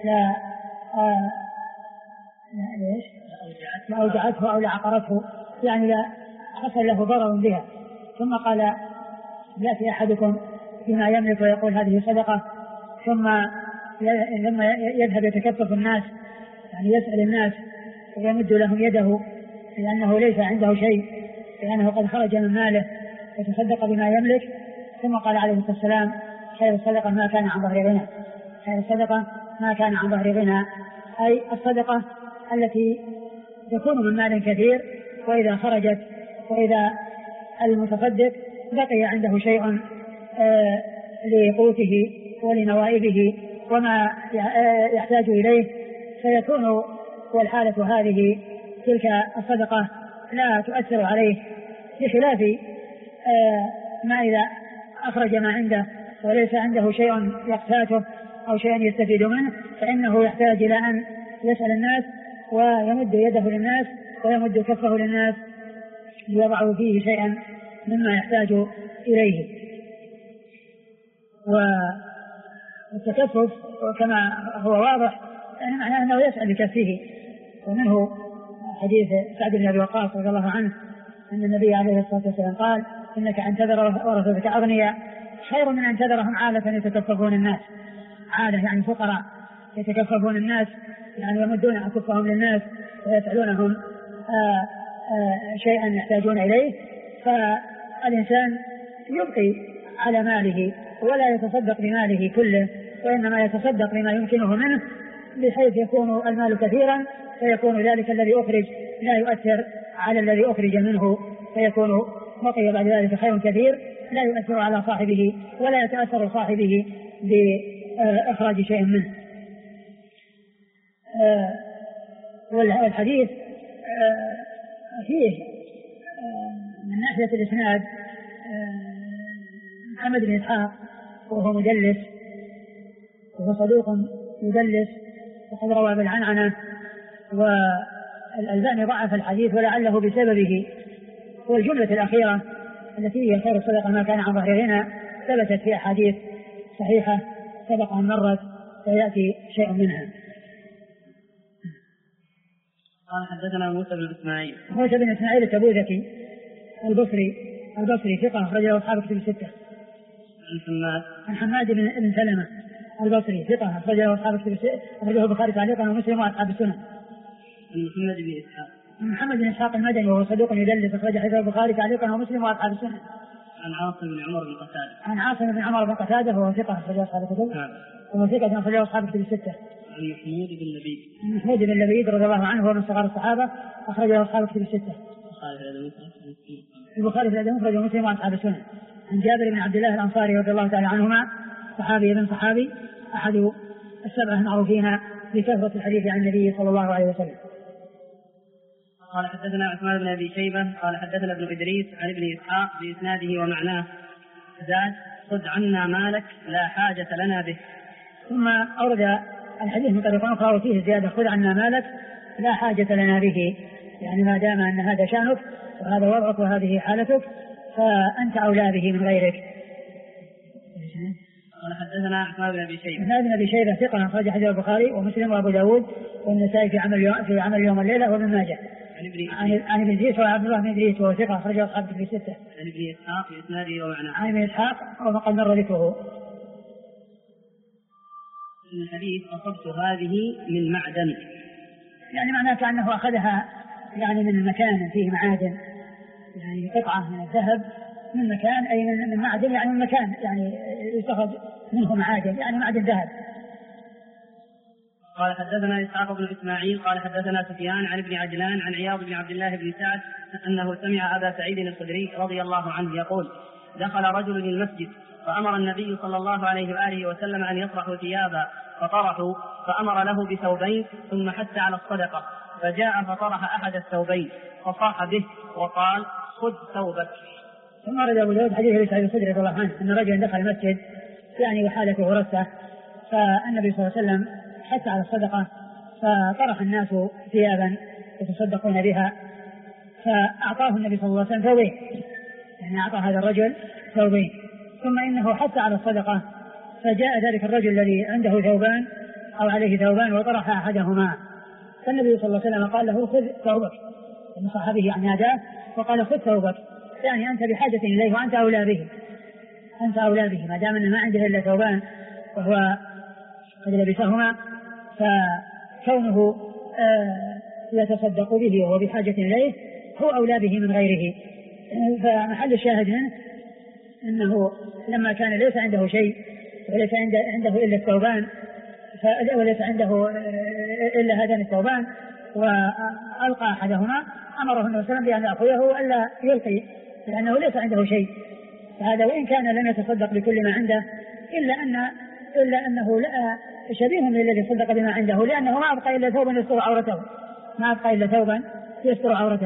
لا أوجعته أو لعقرته، يعني لا حصل له ضرر بها. ثم قال: يأتي أحدكم بما يملك ويقول هذه صدقة، ثم يذهب يتكفف الناس، يعني يسأل الناس ويمد لهم يده لأنه ليس عنده شيء، لأنه قد خرج من ماله يتصدق بما يملك. ثم قال عليه الصلاة والسلام: خير الصدقة ما كان عن ظهر غنى. خير الصدقة ما كان عن ظهر غنى، أي الصدقة التي تكون من مال كثير، وإذا خرجت وإذا المتصدق بقي عنده شيء لقوته ولنوائبه وما يحتاج إليه، فيكون والحالة هذه تلك الصدقة لا تؤثر عليه، بخلاف ما إذا أخرج ما عنده وليس عنده شيء يقتاته أو شيء يستفيد منه، فإنه يحتاج إلى أن يسأل الناس ويمد يده للناس ويمد كفه للناس ليضعوا فيه شيئا مما يحتاج إليه. والتكفف كما هو واضح يعني معناه أنه يسأل بكفه. ومنه حديث سعد بن أبي وقاص رضي الله عنه أن النبي عليه الصلاة والسلام قال: إنك أن تذر ورثتك أغنياء خير من أن تذرهم عالة يتكففون الناس. عالة يعني فقراء يتكففون الناس، يعني يمدون أكفهم للناس ويسألونهم شيئا يحتاجون إليه. فالإنسان يبقي على ماله ولا يتصدق بماله كله، وإنما يتصدق بما يمكنه منه، بحيث يكون المال كثيرا فيكون ذلك الذي أخرج لا يؤثر على الذي أخرج منه، فيكون بقي بعد ذلك خير كثير لا يؤثر على صاحبه ولا يتأثر صاحبه بإخراج شيء منه. والحديث فيه من ناحية الإسناد محمد بن إسحاق وهو مدلس، وهو صدوق مدلس وقد روى بالعنعنة، والألباني ضعف الحديث ولعله بسببه. والجملة الأخيرة التي هي خير الصدقة ما كان عن ظهر غنى ثبتت في أحاديث صحيحة سبق أن مرت ويأتي شيء منها. قال: حدثنا موسى بن إسماعيل التبوذكي البصري ثقة، رجل أصحاب كتب الستة. عن حماد بن سلمة البصري ثقة أخرجه أصحاب الكتب أخرجه البخاري تعليقا ومسلم وأصحاب السنن. محمد بن إسحاق المدني وهو صدوق يدلس أخرج حديث البخاري تعليقا ومسلم وأصحاب السنن. عن عاصم بن عمر بن قتادة. عن عاصم بن عمر بن قتادة وهو ثقة أخرجه أصحاب الكتب. وهو ثقة أخرجه أصحاب الكتب الستة. عن محمود بن لبيد. محمود بن لبيد رضي الله عنه وهو من صغار الصحابة أخرجه أصحاب الكتب الستة. البخاري في الأدب المفرد ومسلم وأصحاب السنن. عن جابر بن عبد الله الأنصاري رضي الله تعالى عنهما صحابي ابن صحابي أحد السبعة المعروفين بكثرة الحديث عن النبي صلى الله عليه وسلم. قال حدثنا عثمان بن أبي شيبة قال حدثنا ابن إدريس عن ابن إسحاق بإسناده ومعناه زاد خذ عنا مالك لا حاجة لنا به. ثم أورد الحديث من طريق أخرى وفيه زيادة خذ عنا مالك لا حاجة لنا به، يعني ما دام أن هذا شأنك وهذا وضعك وهذه حالتك فأنت أولى به من غيرك. قال حدثنا عثمان بن أبي شيبة. عثمان بن أبي شيبة ثقة أخرج حديث البخاري ومسلم وأبو داود والنسائي في عمل يوم الليلة وابن ماجه. عن ابن إدريس وعبد الله بن إدريس وهو ثقة أخرجه أصحاب الكتب الستة. عن ابن إسحاق بإسناده ومعناه. عن ابن إسحاق وقد مر ذكره. الحديث أصبت هذه من معدن، يعني معناه كأنه أخذها يعني من مكان فيه معادن، يعني قطعة من الذهب من مكان أي من معدن، يعني من مكان يعني يستخرج منه معادن يعني معدن ذهب. قال حدثنا إسحاق بن إسماعيل قال حدثنا سفيان عن ابن عجلان عن عياض بن عبد الله بن سعد أنه سمع أبا سعيد الخدري رضي الله عنه يقول دخل رجل للمسجد فأمر النبي صلى الله عليه وآله وسلم أن يطرحوا ثيابا فطرحوا، فأمر له بثوبين ثم حث على الصدقة، فجاء فطرح أحد الثوبين فصاح به وقال خذ ثوبك. ثم ورد أبو داود حديث أبي سعيد الخدري رضي الله عنه أن رجلا دخل المسجد يعني وحالته رثة، فالنبي صلى الله عليه وسلم حث على الصدقة فطرح الناس ثيابا يتصدقون بها، فأعطاه النبي صلى الله عليه وسلم ثوبين، يعني أعطى هذا الرجل ثوبين، ثم إنه حث على الصدقة فجاء ذلك الرجل الذي عنده ثوبان أو عليه ثوبان وطرح أحدهما، فالنبي صلى الله عليه وسلم قال له خذ ثوبك، من صحابه يعني ناداه وقال خذ ثوبك، يعني أنت بحاجة إليه وأنت أولى به، أنت أولى به ما دام أنه ما عنده إلا ثوبان وهو قد لبسهما، فكونه يتصدق به وهو بحاجة إليه هو أولى به من غيره. فمحل الشاهد منه أنه لما كان ليس عنده شيء وليس عنده إلا الثوبان وليس عنده إلا هذان الثوبان وألقى أحدهما، أمره النبي صلى الله عليه وسلم بأن يأخذه وألا يلقي لأنه ليس عنده شيء، فهذا وإن كان لم يتصدق بكل ما عنده إلا أنه شبيه بالذي صدق بما عنده، لأنه ما أبقى إلا ثوبا يستر عورته، ما أبقى إلا ثوبا يستر عورته.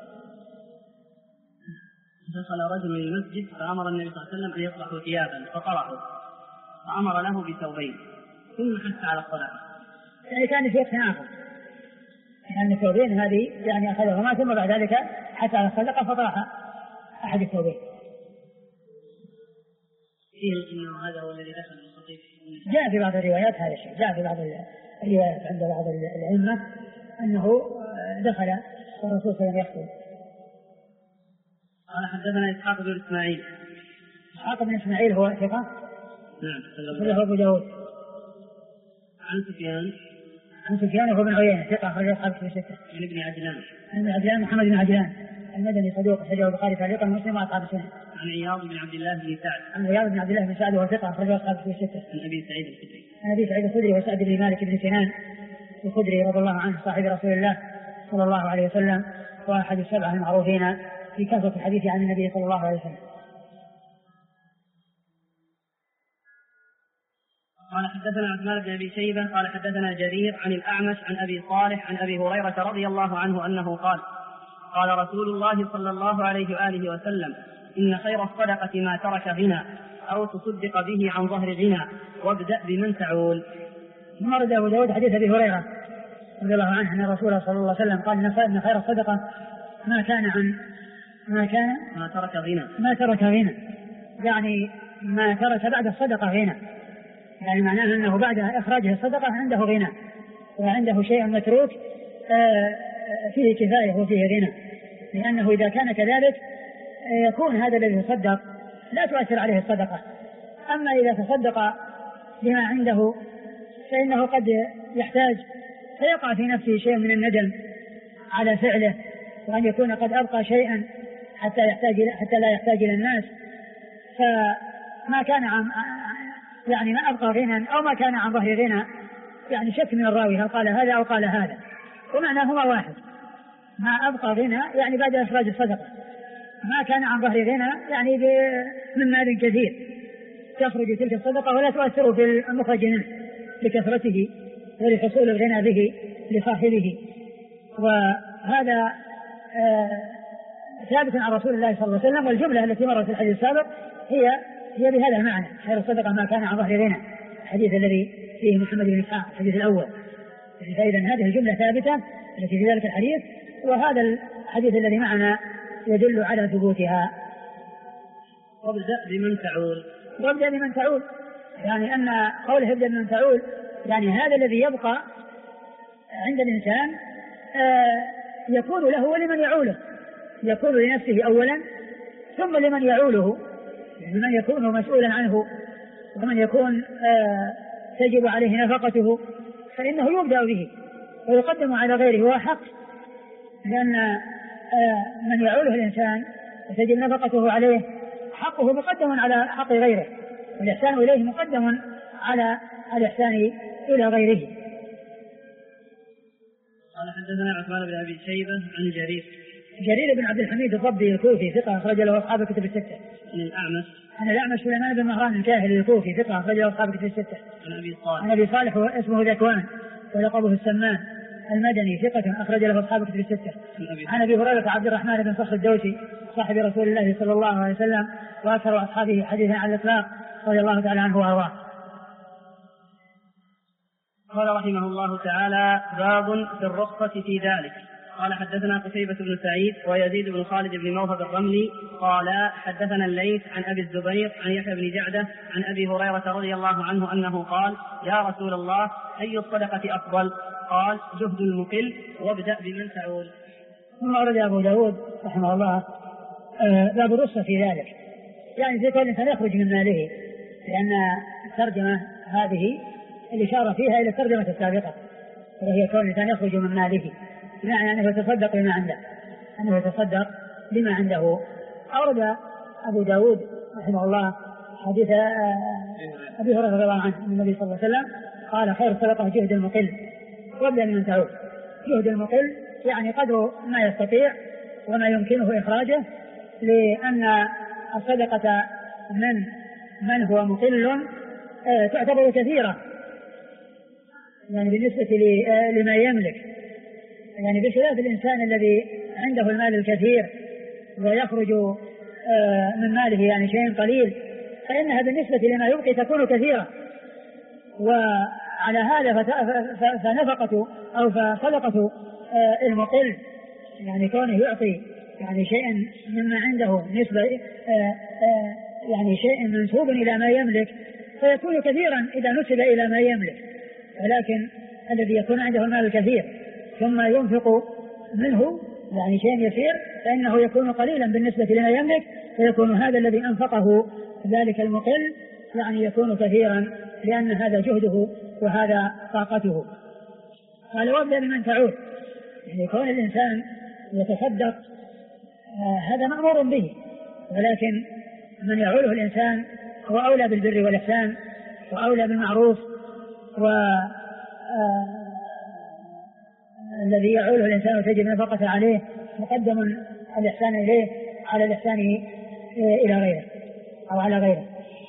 دخل رجل من المسجد فأمر النبي صلى الله عليه وسلم أن يطرحوا ثيابا فطرحوا، فأمر له بثوبين ثم حث على الصدقة. يعني كان في وقت آخر، يعني الثوبين هذه يعني أخذهما ثم بعد ذلك حث على الصدقة فطرح أحد الثوبين. فيه إنه هذا هو الذي دخل المستطيف. جاء في بعض الروايات هذا الشيء، جاء في بعض الروايات عند بعض الأئمة أنه دخل والرسول صلى الله عليه وسلم. قال حدثنا إسحاق بن إسماعيل. إسحاق بن إسماعيل هو ثقة. نعم. هو أبو داود. عن سفيان هو بن عيينة ثقة أخرج أصحاب الكتب الستة. عن ابن عجلان. عن ابن عجلان محمد بن عجلان المدني صدوق أخرجه البخاري تعليقا ومسلم وأصحاب السنن. عن عياض بن عبد الله بن سعد. عن عياض بن عبد الله بن سعد وهو ثقة أخرجه أصحاب الكتب الستة. عن أبي سعيد الخدري. عن أبي سعيد الخدري وسعد بن مالك بن سنان الخدري رضي الله عنه صاحب رسول الله صلى الله عليه وسلم وأحد السبعة المعروفين في كثرة الحديث عن النبي صلى الله عليه وسلم. قال حدثنا عثمان بن أبي شيبة قال حدثنا جرير عن الأعمش عن أبي صالح عن أبي هريرة رضي الله عنه أنه قال قال رسول الله صلى الله عليه وآله وسلم إن خير الصدقة ما ترك غنى أو تصدق به عن ظهر غنى وابدأ بمن تعول. ثم ورد أبو داود حديث أبي هريرة رضي الله عنه أن الرسول صلى الله عليه وسلم قال إن خير الصدقة ما ترك غنى، يعني ما ترك بعد الصدقة غنى، يعني معناه أنه بعد إخراجه الصدقة عنده غنى وعنده شيء متروك فيه كفاية وفيه غنى، لأنه إذا كان كذلك يكون هذا الذي يصدق لا تؤثر عليه الصدقة. أما إذا تصدق بما عنده فإنه قد يحتاج فيقع في نفسه شيء من الندم على فعله، وأن يكون قد أبقى شيئا حتى لا يحتاج إلى الناس، فما كان يعني ما أبقى غنى أو ما كان عن ظهر غنى، يعني شك من الراوي هل قال هذا أو قال هذا، ومعناهما واحد. ما أبقى غنى يعني بعد إخراج الصدقة، ما كان عن ظهر غنى يعني من مال كثير تخرج تلك الصدقة ولا تؤثر في المخرج منه لكثرته ولحصول الغنى به لصاحبه. وهذا ثابت عن رسول الله صلى الله عليه وسلم، والجملة التي مرت في الحديث السابق هي بهذا المعنى: خير الصدقة ما كان عن ظهر غنى، الحديث الذي فيه محمد بن إسحاق الحديث الأول. فإذا هذه الجملة ثابتة التي في ذلك الحديث، وهذا الحديث الذي معنا يدل على ثبوتها. وابدأ بمن تعول، يعني أن قوله ابدأ بمن تعول يعني هذا الذي يبقى عند الإنسان يكون له ولمن يعوله، يكون لنفسه أولا ثم لمن يعوله، لمن يكون مسؤولا عنه ومن يكون تجب عليه نفقته، فإنه يبدأ به ويقدم على غيره، هو حق، لأن من يعوله الإنسان وتجب نفقته عليه حقه مقدم على حق غيره، والإحسان إليه مقدم على الإحسان إلى غيره. قال حدثنا عثمان بن أبي شيبة عن جرير بن عبد الحميد الضبي الكوفي ثقة أخرج له أصحاب الكتب الستة. عن الأعمش سليمان بن مهران الكاهلي الكوفي ثقة أخرج له أصحاب الكتب الستة. عن أبي صالح اسمه ذكوان ولقبه السمان المدني ثقة أخرج له أصحاب الكتب الستة. عن أبي هريرة عبد الرحمن بن صخر الدوسي صاحب رسول الله صلى الله عليه وسلم وأكثر أصحابه حديثا على الإطلاق رضي الله تعالى عنه وأرضاه. قال رحمه الله تعالى: باب في الرخصة في ذلك. قال حدثنا قتيبة بن سعيد ويزيد بن خالد بن موهب الرملي قال حدثنا الليث عن أبي الزبير عن يحيى بن جعدة عن أبي هريرة رضي الله عنه أنه قال: يا رسول الله أي الصدقة أفضل؟ قال: جهد المقل وابدأ بمن تعول. ثم ورد أبو داود رحمه الله باب الرخصة في ذلك، يعني في كل إنسان يخرج من ماله، لأن الترجمة هذه الإشارة فيها إلى الترجمة السابقة، وهي كون الإنسان يخرج من ماله، بمعنى أنه يتصدق بما عنده، أنه يتصدق بما عنده. أورد أبو داود رحمه الله حديث أبي هريرة رضي الله عنه النبي صلى الله عليه وسلم قال: خير الصدقة جهد المقل وابدأ بمن تعول. جهد المقل يعني قدر ما يستطيع وما يمكنه إخراجه، لأن الصدقة من هو مقل تعتبر كثيرة، يعني بالنسبة لما يملك، يعني بخلاف الإنسان الذي عنده المال الكثير ويخرج من ماله يعني شيء قليل، فإنها بالنسبة لما يبقي تكون كثيرة. وعلى هذا فنفقة أو فصدقة المقل يعني كونه يعطي يعني شيئا مما عنده نسبة يعني شيء منسوب إلى ما يملك فيكون كثيرا إذا نسب إلى ما يملك، ولكن الذي يكون عنده المال الكثير ثم ينفق منه يعني شيء يسير فإنه يكون قليلا بالنسبة لما يملك، فيكون هذا الذي أنفقه ذلك المقل يعني يكون كثيرا، لأن هذا جهده وهذا طاقته. قال: وابدأ بمن تعول، يعني كون الإنسان يتصدق هذا مأمور به، ولكن من يعوله الإنسان هو أولى بالبر والإحسان وأولى بالمعروف، الذي يعوله الإنسان وتجب نفقته عليه مقدم الإحسان إليه على الإحسان إلى غيره أو على غيره.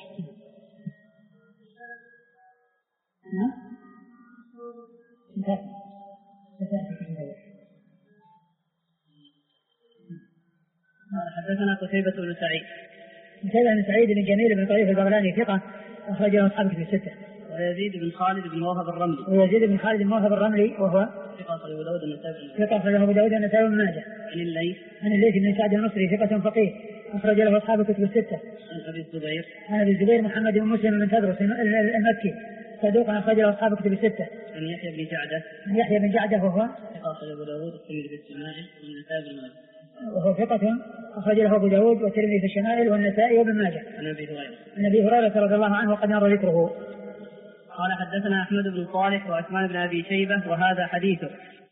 حدثنا قتيبة بن سعيد. قتيبة بن سعيد بن جميل بن طريف البغلاني ثقة أخرج له أصحاب الكتب الستة. ويزيد بن خالد بن موهب الرملي. ويزيد بن خالد بن موهب الرملي وهو ثقة أخرج أبو داود النسائي. ثقة أخرج أبو داود النسائي وابن ماجه. عن الليث بن سعد المصري ثقة فقيه أخرج له أصحاب الكتب الستة. عن أبي الزبير محمد بن مسلم بن تدرس المكي صدوق أخرج له أصحاب الكتب الستة. عن يحيى بن جعدة. عن يحيى بن جعدة وهو ثقة أخرج أبو داود والترمذي في الشمائل والنسائي بن ماجه. وهو ثقة أخرج له أبو داود والترمذي في الشمائل والنسائي وابن ماجه. عن أبي هريرة رضي الله عنه وقد مر ذكره. قال حدثنا أحمد بن صالح وعثمان بن أبي شيبة وهذا حديثه.